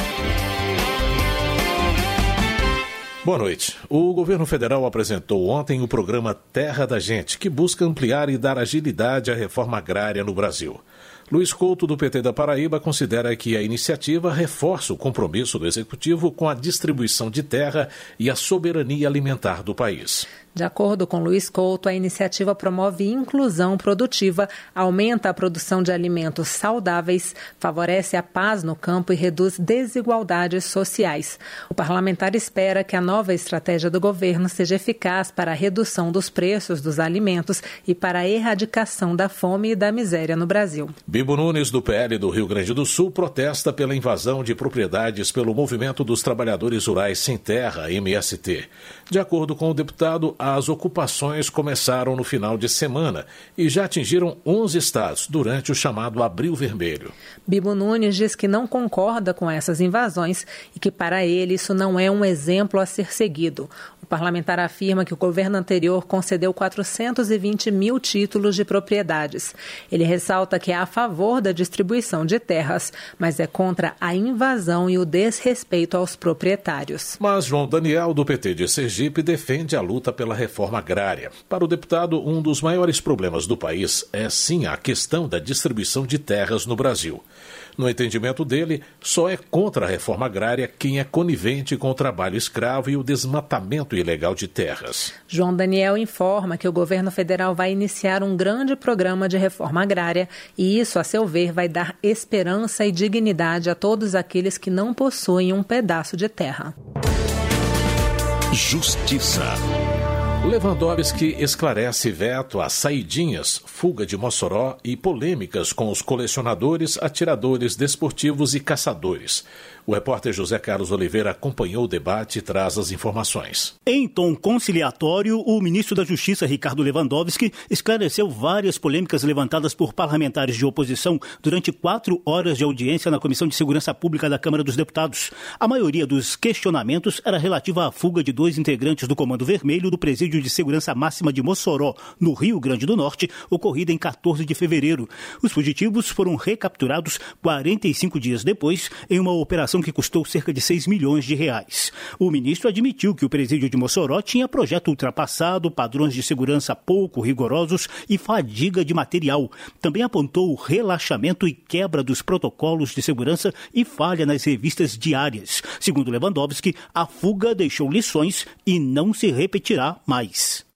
Boa noite. O governo federal apresentou ontem o programa Terra da Gente, que busca ampliar e dar agilidade à reforma agrária no Brasil. Luiz Couto, do P T da Paraíba, considera que a iniciativa reforça o compromisso do Executivo com a distribuição de terra e a soberania alimentar do país. De acordo com Luiz Couto, a iniciativa promove inclusão produtiva, aumenta a produção de alimentos saudáveis, favorece a paz no campo e reduz desigualdades sociais. O parlamentar espera que a nova estratégia do governo seja eficaz para a redução dos preços dos alimentos e para a erradicação da fome e da miséria no Brasil. Bibo Nunes, do P L do Rio Grande do Sul, protesta pela invasão de propriedades pelo Movimento dos Trabalhadores Rurais Sem Terra, M S T. De acordo com o deputado, as ocupações começaram no final de semana e já atingiram onze estados durante o chamado Abril Vermelho. Bibo Nunes diz que não concorda com essas invasões e que, para ele, isso não é um exemplo a ser seguido. O parlamentar afirma que o governo anterior concedeu quatrocentos e vinte mil títulos de propriedades. Ele ressalta que é a favor da distribuição de terras, mas é contra a invasão e o desrespeito aos proprietários. Mas João Daniel, do P T de Sergipe, defende a luta pela reforma agrária. Para o deputado, um dos maiores problemas do país é, sim, a questão da distribuição de terras no Brasil. No entendimento dele, só é contra a reforma agrária quem é conivente com o trabalho escravo e o desmatamento ilegal de terras. João Daniel informa que o governo federal vai iniciar um grande programa de reforma agrária e isso, a seu ver, vai dar esperança e dignidade a todos aqueles que não possuem um pedaço de terra. Justiça. Lewandowski esclarece veto a saidinhas, fuga de Mossoró e polêmicas com os colecionadores, atiradores desportivos e caçadores. O repórter José Carlos Oliveira acompanhou o debate e traz as informações. Em tom conciliatório, o ministro da Justiça, Ricardo Lewandowski, esclareceu várias polêmicas levantadas por parlamentares de oposição durante quatro horas de audiência na Comissão de Segurança Pública da Câmara dos Deputados. A maioria dos questionamentos era relativa à fuga de dois integrantes do Comando Vermelho do Presídio de Segurança Máxima de Mossoró, no Rio Grande do Norte, ocorrida em quatorze de fevereiro. Os fugitivos foram recapturados quarenta e cinco dias depois em uma operação que custou cerca de seis milhões de reais. O ministro admitiu que o presídio de Mossoró tinha projeto ultrapassado, padrões de segurança pouco rigorosos e fadiga de material. Também apontou o relaxamento e quebra dos protocolos de segurança e falha nas revistas diárias. Segundo Lewandowski, a fuga deixou lições e não se repetirá mais.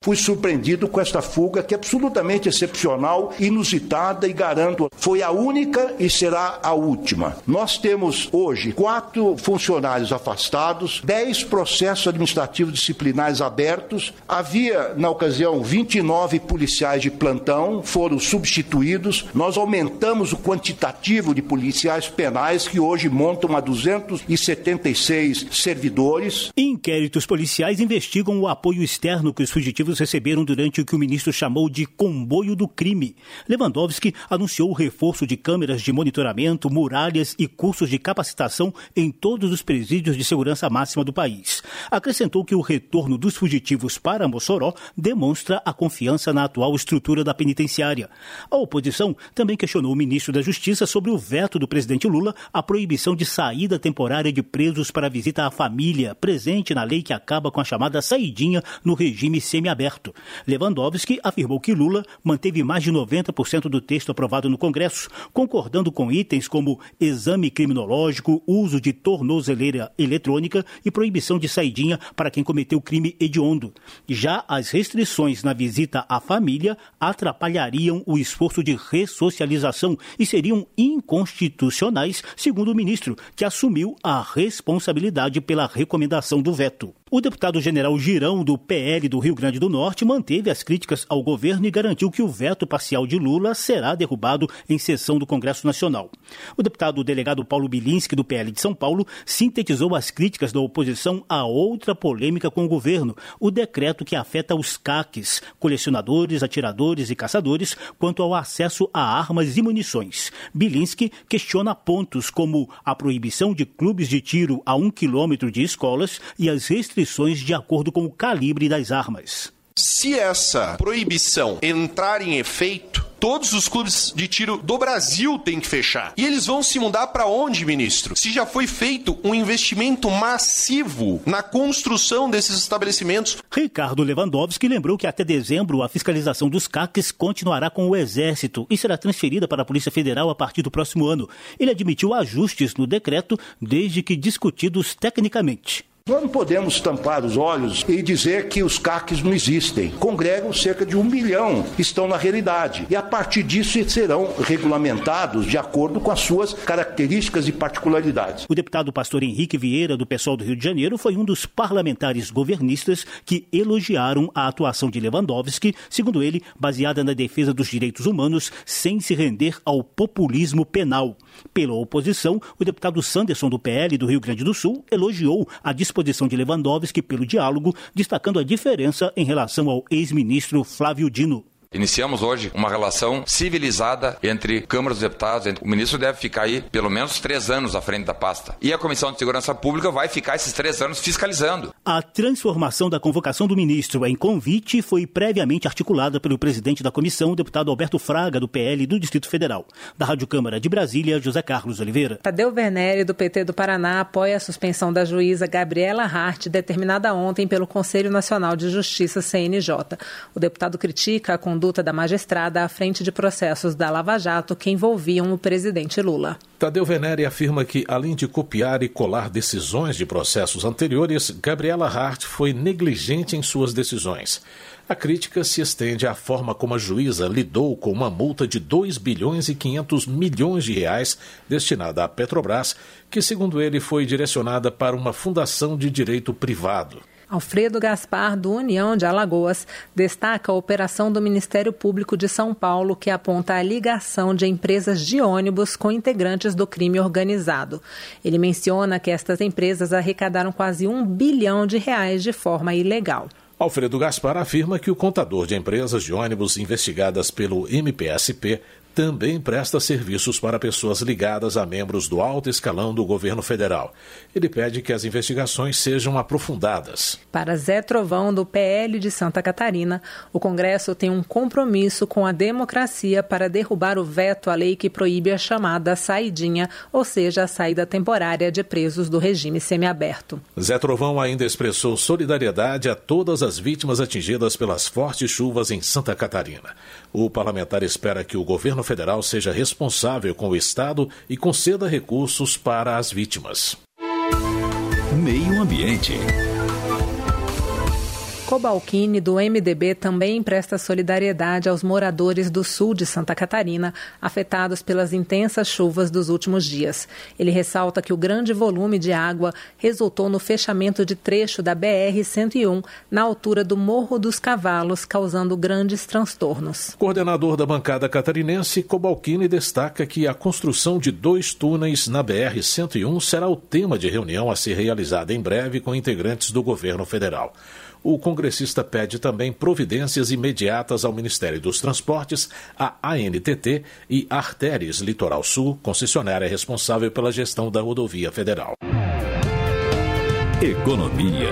fui surpreendido com esta fuga que é absolutamente excepcional, inusitada e garanto, foi a única e será a última. Nós temos hoje quatro funcionários afastados, dez processos administrativos disciplinares abertos, havia na ocasião vinte e nove policiais de plantão, foram substituídos, nós aumentamos o quantitativo de policiais penais que hoje montam a duzentos e setenta e seis servidores. Inquéritos policiais investigam o apoio externo que os fugitivos receberam durante o que o ministro chamou de comboio do crime. Lewandowski anunciou o reforço de câmeras de monitoramento, muralhas e cursos de capacitação em todos os presídios de segurança máxima do país. Acrescentou que o retorno dos fugitivos para Mossoró demonstra a confiança na atual estrutura da penitenciária. A oposição também questionou o ministro da Justiça sobre o veto do presidente Lula à proibição de saída temporária de presos para visita à família, presente na lei que acaba com a chamada saidinha no regime semiaberto. Lewandowski afirmou que Lula manteve mais de noventa por cento do texto aprovado no Congresso, concordando com itens como exame criminológico, uso de tornozeleira eletrônica e proibição de saidinha para quem cometeu crime hediondo. Já as restrições na visita à família atrapalhariam o esforço de ressocialização e seriam inconstitucionais, segundo o ministro, que assumiu a responsabilidade pela recomendação do veto. O deputado general Girão, do P L do Rio Grande do Norte, manteve as críticas ao governo e garantiu que o veto parcial de Lula será derrubado em sessão do Congresso Nacional. O deputado delegado Paulo Bilinski, do P L de São Paulo, sintetizou as críticas da oposição a outra polêmica com o governo, o decreto que afeta os C A Cs, colecionadores, atiradores e caçadores, quanto ao acesso a armas e munições. Bilinski questiona pontos como a proibição de clubes de tiro a um quilômetro de escolas e as restrições de acordo com o calibre das armas. Se essa proibição entrar em efeito, todos os clubes de tiro do Brasil têm que fechar. E eles vão se mudar para onde, ministro? Se já foi feito um investimento massivo na construção desses estabelecimentos. Ricardo Lewandowski lembrou que até dezembro a fiscalização dos C A Cs continuará com o Exército e será transferida para a Polícia Federal a partir do próximo ano. Ele admitiu ajustes no decreto, desde que discutidos tecnicamente. Nós não podemos tampar os olhos e dizer que os C A Cs não existem. Congregam cerca de um milhão, estão na realidade. E a partir disso serão regulamentados de acordo com as suas características e particularidades. O deputado pastor Henrique Vieira, do PSOL do Rio de Janeiro, foi um dos parlamentares governistas que elogiaram a atuação de Lewandowski, segundo ele, baseada na defesa dos direitos humanos, sem se render ao populismo penal. Pela oposição, o deputado Sanderson, do P L do Rio Grande do Sul, elogiou a disposição de Lewandowski pelo diálogo, destacando a diferença em relação ao ex-ministro Flávio Dino. Iniciamos hoje uma relação civilizada entre Câmara dos Deputados. O ministro deve ficar aí pelo menos três anos à frente da pasta. E a Comissão de Segurança Pública vai ficar esses três anos fiscalizando. A transformação da convocação do ministro em convite foi previamente articulada pelo presidente da comissão, o deputado Alberto Fraga, do P L do Distrito Federal. Da Rádio Câmara de Brasília, José Carlos Oliveira. Tadeu Verneri, do P T do Paraná, apoia a suspensão da juíza Gabriela Hart, determinada ontem pelo Conselho Nacional de Justiça, C N J. O deputado critica a conduta da magistrada à frente de processos da Lava Jato que envolviam o presidente Lula. Tadeu Verneri afirma que, além de copiar e colar decisões de processos anteriores, Gabriela Hart foi negligente em suas decisões. A crítica se estende à forma como a juíza lidou com uma multa de dois bilhões e quinhentos milhões de reais destinada à Petrobras, que, segundo ele, foi direcionada para uma fundação de direito privado. Alfredo Gaspar, do União de Alagoas, destaca a operação do Ministério Público de São Paulo, que aponta a ligação de empresas de ônibus com integrantes do crime organizado. Ele menciona que estas empresas arrecadaram quase um bilhão de reais de forma ilegal. Alfredo Gaspar afirma que o contador de empresas de ônibus investigadas pelo M P S P também presta serviços para pessoas ligadas a membros do alto escalão do governo federal. Ele pede que as investigações sejam aprofundadas. Para Zé Trovão, do P L de Santa Catarina, o Congresso tem um compromisso com a democracia para derrubar o veto à lei que proíbe a chamada saidinha, ou seja, a saída temporária de presos do regime semiaberto. Zé Trovão ainda expressou solidariedade a todas as vítimas atingidas pelas fortes chuvas em Santa Catarina. O parlamentar espera que o governo federal seja responsável com o Estado e conceda recursos para as vítimas. Meio Ambiente. Cobalcini, do M D B, também presta solidariedade aos moradores do sul de Santa Catarina, afetados pelas intensas chuvas dos últimos dias. Ele ressalta que o grande volume de água resultou no fechamento de trecho da B R cento e um, na altura do Morro dos Cavalos, causando grandes transtornos. Coordenador da bancada catarinense, Cobalcini destaca que a construção de dois túneis na B R cento e um será o tema de reunião a ser realizada em breve com integrantes do governo federal. O congressista pede também providências imediatas ao Ministério dos Transportes, à A N T T e Artéries Litoral Sul, concessionária responsável pela gestão da rodovia federal. Economia.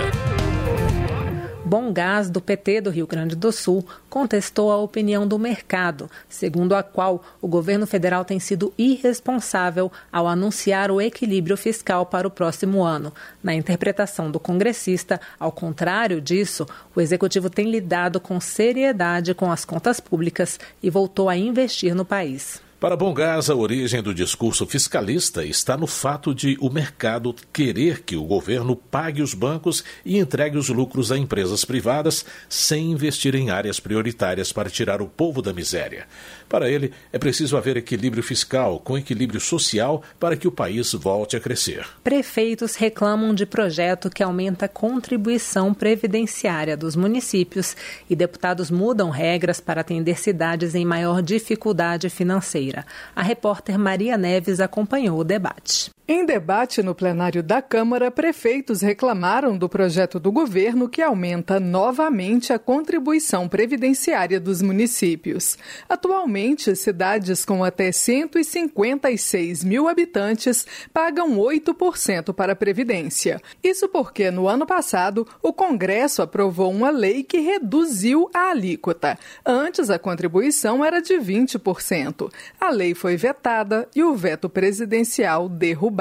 Bomgás, do P T do Rio Grande do Sul, contestou a opinião do mercado, segundo a qual o governo federal tem sido irresponsável ao anunciar o equilíbrio fiscal para o próximo ano. Na interpretação do congressista, ao contrário disso, o executivo tem lidado com seriedade com as contas públicas e voltou a investir no país. Para Bomgás, a origem do discurso fiscalista está no fato de o mercado querer que o governo pague os bancos e entregue os lucros a empresas privadas sem investir em áreas prioritárias para tirar o povo da miséria. Para ele, é preciso haver equilíbrio fiscal com equilíbrio social para que o país volte a crescer. Prefeitos reclamam de projeto que aumenta a contribuição previdenciária dos municípios e deputados mudam regras para atender cidades em maior dificuldade financeira. A repórter Maria Neves acompanhou o debate. Em debate no plenário da Câmara, prefeitos reclamaram do projeto do governo que aumenta novamente a contribuição previdenciária dos municípios. Atualmente, cidades com até cento e cinquenta e seis mil habitantes pagam oito por cento para a Previdência. Isso porque, no ano passado, o Congresso aprovou uma lei que reduziu a alíquota. Antes, a contribuição era de vinte por cento. A lei foi vetada e o veto presidencial derrubado.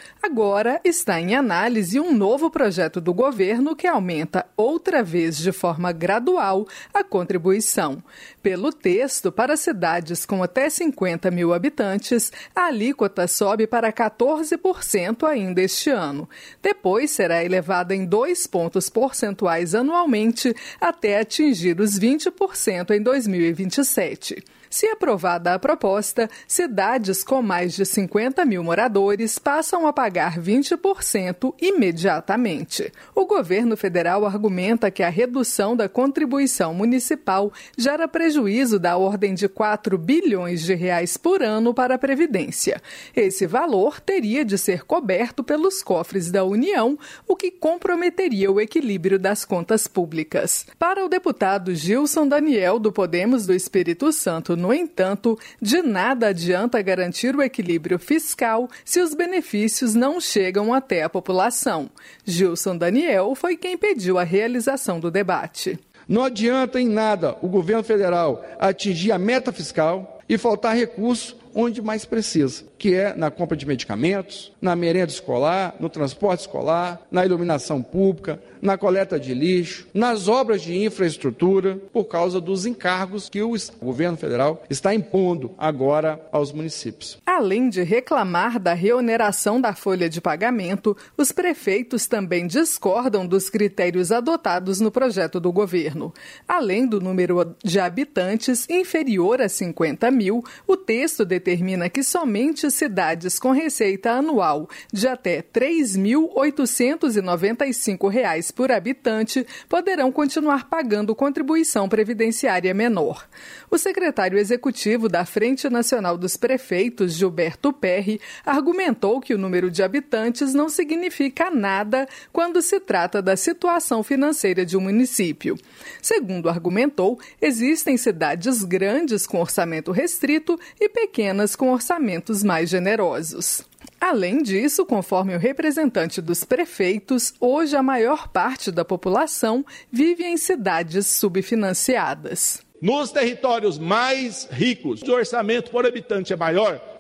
Agora está em análise um novo projeto do governo que aumenta outra vez de forma gradual a contribuição. Pelo texto, para cidades com até cinquenta mil habitantes, a alíquota sobe para quatorze por cento ainda este ano. Depois será elevada em dois pontos percentuais anualmente até atingir os vinte por cento em dois mil e vinte e sete. Se aprovada a proposta, cidades com mais de cinquenta mil moradores passam a pagar vinte por cento imediatamente. O governo federal argumenta que a redução da contribuição municipal gera prejuízo da ordem de quatro bilhões de reais por ano para a Previdência. Esse valor teria de ser coberto pelos cofres da União, o que comprometeria o equilíbrio das contas públicas. Para o deputado Gilson Daniel, do Podemos do Espírito Santo, no entanto, de nada adianta garantir o equilíbrio fiscal se os benefícios não chegam até a população. Gilson Daniel foi quem pediu a realização do debate. Não adianta em nada o governo federal atingir a meta fiscal e faltar recurso onde mais precisa, que é na compra de medicamentos, na merenda escolar, no transporte escolar, na iluminação pública, na coleta de lixo, nas obras de infraestrutura, por causa dos encargos que o governo federal está impondo agora aos municípios. Além de reclamar da reoneração da folha de pagamento, os prefeitos também discordam dos critérios adotados no projeto do governo. Além do número de habitantes inferior a cinquenta mil, o texto determina que somente cidades com receita anual de até três mil oitocentos e noventa e cinco reais por habitante poderão continuar pagando contribuição previdenciária menor. O secretário executivo da Frente Nacional dos Prefeitos, Gilberto Perry, argumentou que o número de habitantes não significa nada quando se trata da situação financeira de um município. Segundo argumentou, existem cidades grandes com orçamento restrito e pequenas com orçamentos mais generosos. Além disso, conforme o representante dos prefeitos, hoje a maior parte da população vive em cidades subfinanciadas. Nos territórios mais ricos, o orçamento por habitante é maior,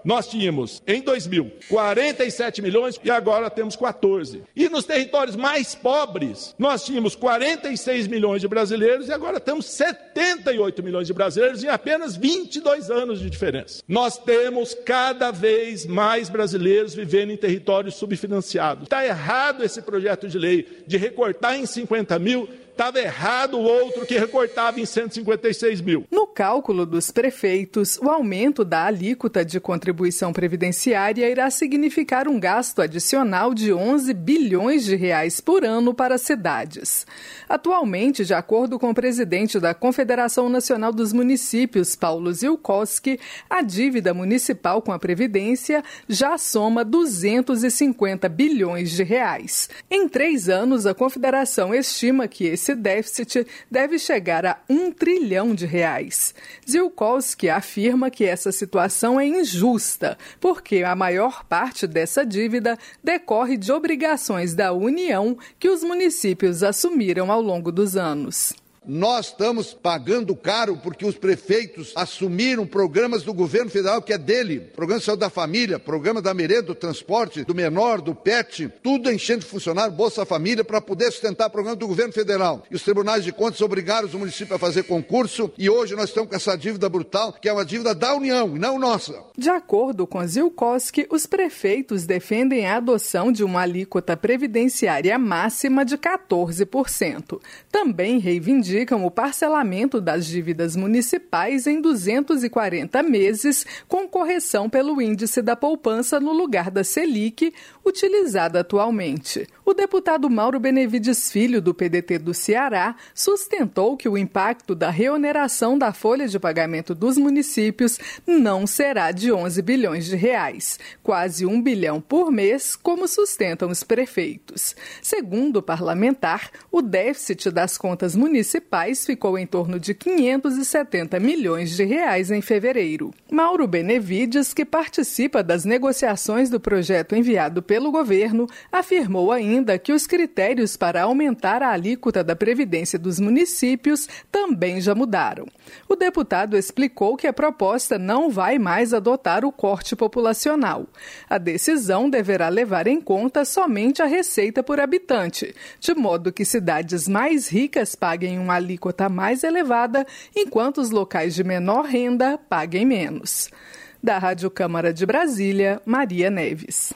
nós tínhamos, em dois mil, quarenta e sete milhões e agora temos quatorze. E nos territórios mais pobres, nós tínhamos quarenta e seis milhões de brasileiros e agora temos setenta e oito milhões de brasileiros em apenas vinte e dois anos de diferença. Nós temos cada vez mais brasileiros vivendo em territórios subfinanciados. Está errado esse projeto de lei de recortar em cinquenta mil. Estava errado o outro que recortava em cento e cinquenta e seis mil. No cálculo dos prefeitos, o aumento da alíquota de contribuição previdenciária irá significar um gasto adicional de onze bilhões de reais por ano para as cidades. Atualmente, de acordo com o presidente da Confederação Nacional dos Municípios, Paulo Ziolkowski, a dívida municipal com a Previdência já soma duzentos e cinquenta bilhões de reais. Em três anos, a Confederação estima que esse Esse déficit deve chegar a um trilhão de reais. Ziolkowski afirma que essa situação é injusta, porque a maior parte dessa dívida decorre de obrigações da União que os municípios assumiram ao longo dos anos. Nós estamos pagando caro porque os prefeitos assumiram programas do governo federal que é dele. Programa de saúde da família, programa da merenda, do transporte, do menor, do pet, tudo enchendo de funcionário, Bolsa Família, para poder sustentar o programa do governo federal. E os tribunais de contas obrigaram os municípios a fazer concurso e hoje nós estamos com essa dívida brutal, que é uma dívida da União e não nossa. De acordo com Ziolkowski, os prefeitos defendem a adoção de uma alíquota previdenciária máxima de quatorze por cento. Também reivindicam indicam o parcelamento das dívidas municipais em duzentos e quarenta meses, com correção pelo índice da poupança no lugar da Selic, utilizada atualmente. O deputado Mauro Benevides Filho, do P D T do Ceará, sustentou que o impacto da reoneração da folha de pagamento dos municípios não será de onze bilhões de reais, quase um bilhão por mês, como sustentam os prefeitos. Segundo o parlamentar, o déficit das contas municipais ficou em torno de quinhentos e setenta milhões de reais em fevereiro. Mauro Benevides, que participa das negociações do projeto enviado pelo governo, afirmou ainda que os critérios para aumentar a alíquota da Previdência dos municípios também já mudaram. O deputado explicou que a proposta não vai mais adotar o corte populacional. A decisão deverá levar em conta somente a receita por habitante, de modo que cidades mais ricas paguem uma alíquota mais elevada, enquanto os locais de menor renda paguem menos. Da Rádio Câmara de Brasília, Maria Neves.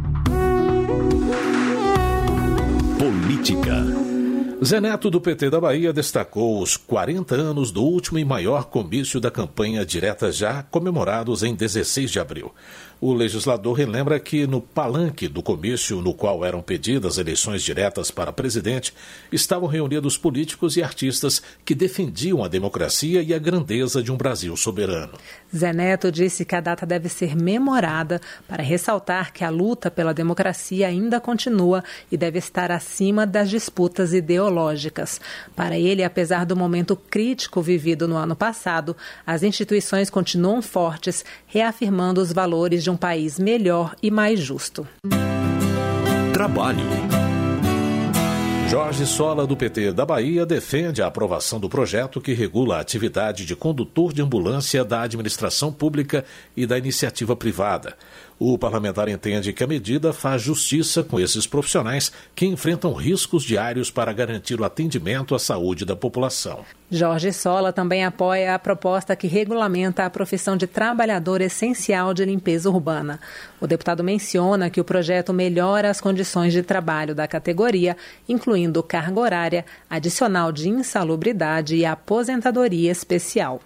Política. Zé Neto, do P T da Bahia, destacou os quarenta anos do último e maior comício da campanha Direta Já, comemorados em dezesseis de abril. O legislador relembra que no palanque do comício, no qual eram pedidas eleições diretas para presidente, estavam reunidos políticos e artistas que defendiam a democracia e a grandeza de um Brasil soberano. Zé Neto disse que a data deve ser memorada para ressaltar que a luta pela democracia ainda continua e deve estar acima das disputas ideológicas. Para ele, apesar do momento crítico vivido no ano passado, as instituições continuam fortes, reafirmando os valores de um país melhor e mais justo. Trabalho. Jorge Sola, do P T da Bahia, defende a aprovação do projeto que regula a atividade de condutor de ambulância da administração pública e da iniciativa privada. O parlamentar entende que a medida faz justiça com esses profissionais que enfrentam riscos diários para garantir o atendimento à saúde da população. Jorge Sola também apoia a proposta que regulamenta a profissão de trabalhador essencial de limpeza urbana. O deputado menciona que o projeto melhora as condições de trabalho da categoria, incluindo carga horária, adicional de insalubridade e aposentadoria especial.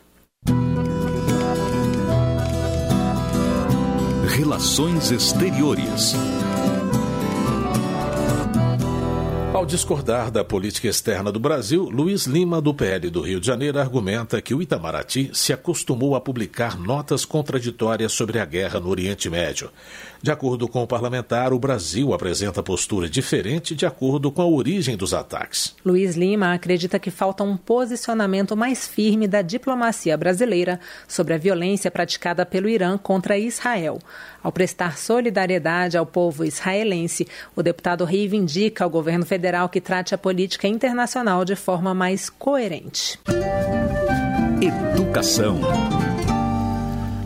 Relações Exteriores. Ao discordar da política externa do Brasil, Luiz Lima, do P L do Rio de Janeiro, argumenta que o Itamaraty se acostumou a publicar notas contraditórias sobre a guerra no Oriente Médio. De acordo com o parlamentar, o Brasil apresenta postura diferente de acordo com a origem dos ataques. Luiz Lima acredita que falta um posicionamento mais firme da diplomacia brasileira sobre a violência praticada pelo Irã contra Israel. Ao prestar solidariedade ao povo israelense, o deputado reivindica ao governo federal que trate a política internacional de forma mais coerente. Educação.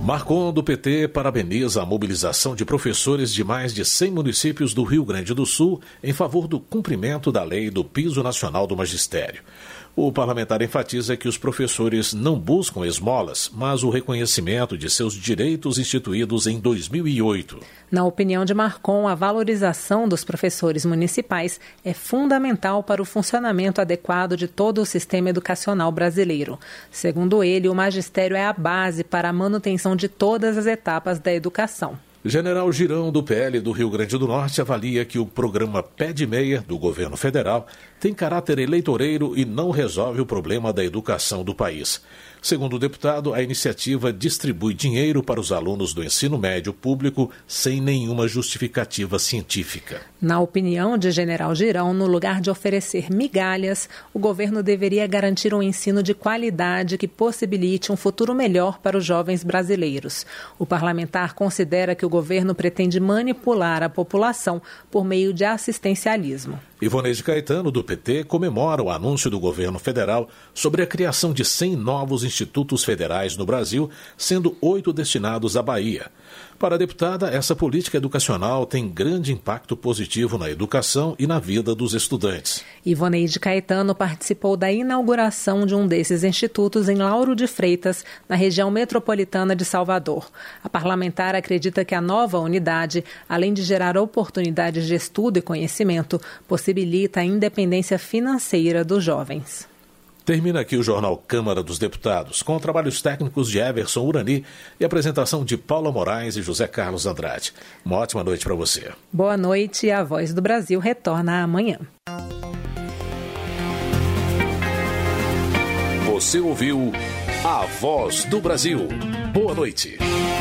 Marcon, do P T, parabeniza a mobilização de professores de mais de cem municípios do Rio Grande do Sul em favor do cumprimento da lei do Piso Nacional do Magistério. O parlamentar enfatiza que os professores não buscam esmolas, mas o reconhecimento de seus direitos instituídos em dois mil e oito. Na opinião de Marcon, a valorização dos professores municipais é fundamental para o funcionamento adequado de todo o sistema educacional brasileiro. Segundo ele, o magistério é a base para a manutenção de todas as etapas da educação. General Girão, do P L do Rio Grande do Norte, avalia que o programa Pé de Meia do governo federal tem caráter eleitoreiro e não resolve o problema da educação do país. Segundo o deputado, a iniciativa distribui dinheiro para os alunos do ensino médio público sem nenhuma justificativa científica. Na opinião de General Girão, no lugar de oferecer migalhas, o governo deveria garantir um ensino de qualidade que possibilite um futuro melhor para os jovens brasileiros. O parlamentar considera que o governo pretende manipular a população por meio de assistencialismo. Ivoneide Caetano, do P T, comemora o anúncio do governo federal sobre a criação de cem novos institutos federais no Brasil, sendo oito destinados à Bahia. Para a deputada, essa política educacional tem grande impacto positivo na educação e na vida dos estudantes. Ivoneide Caetano participou da inauguração de um desses institutos em Lauro de Freitas, na região metropolitana de Salvador. A parlamentar acredita que a nova unidade, além de gerar oportunidades de estudo e conhecimento, possibilita a independência financeira dos jovens. Termina aqui o Jornal Câmara dos Deputados, com trabalhos técnicos de Everson Urani e apresentação de Paula Moraes e José Carlos Andrade. Uma ótima noite para você. Boa noite e a Voz do Brasil retorna amanhã. Você ouviu A Voz do Brasil. Boa noite.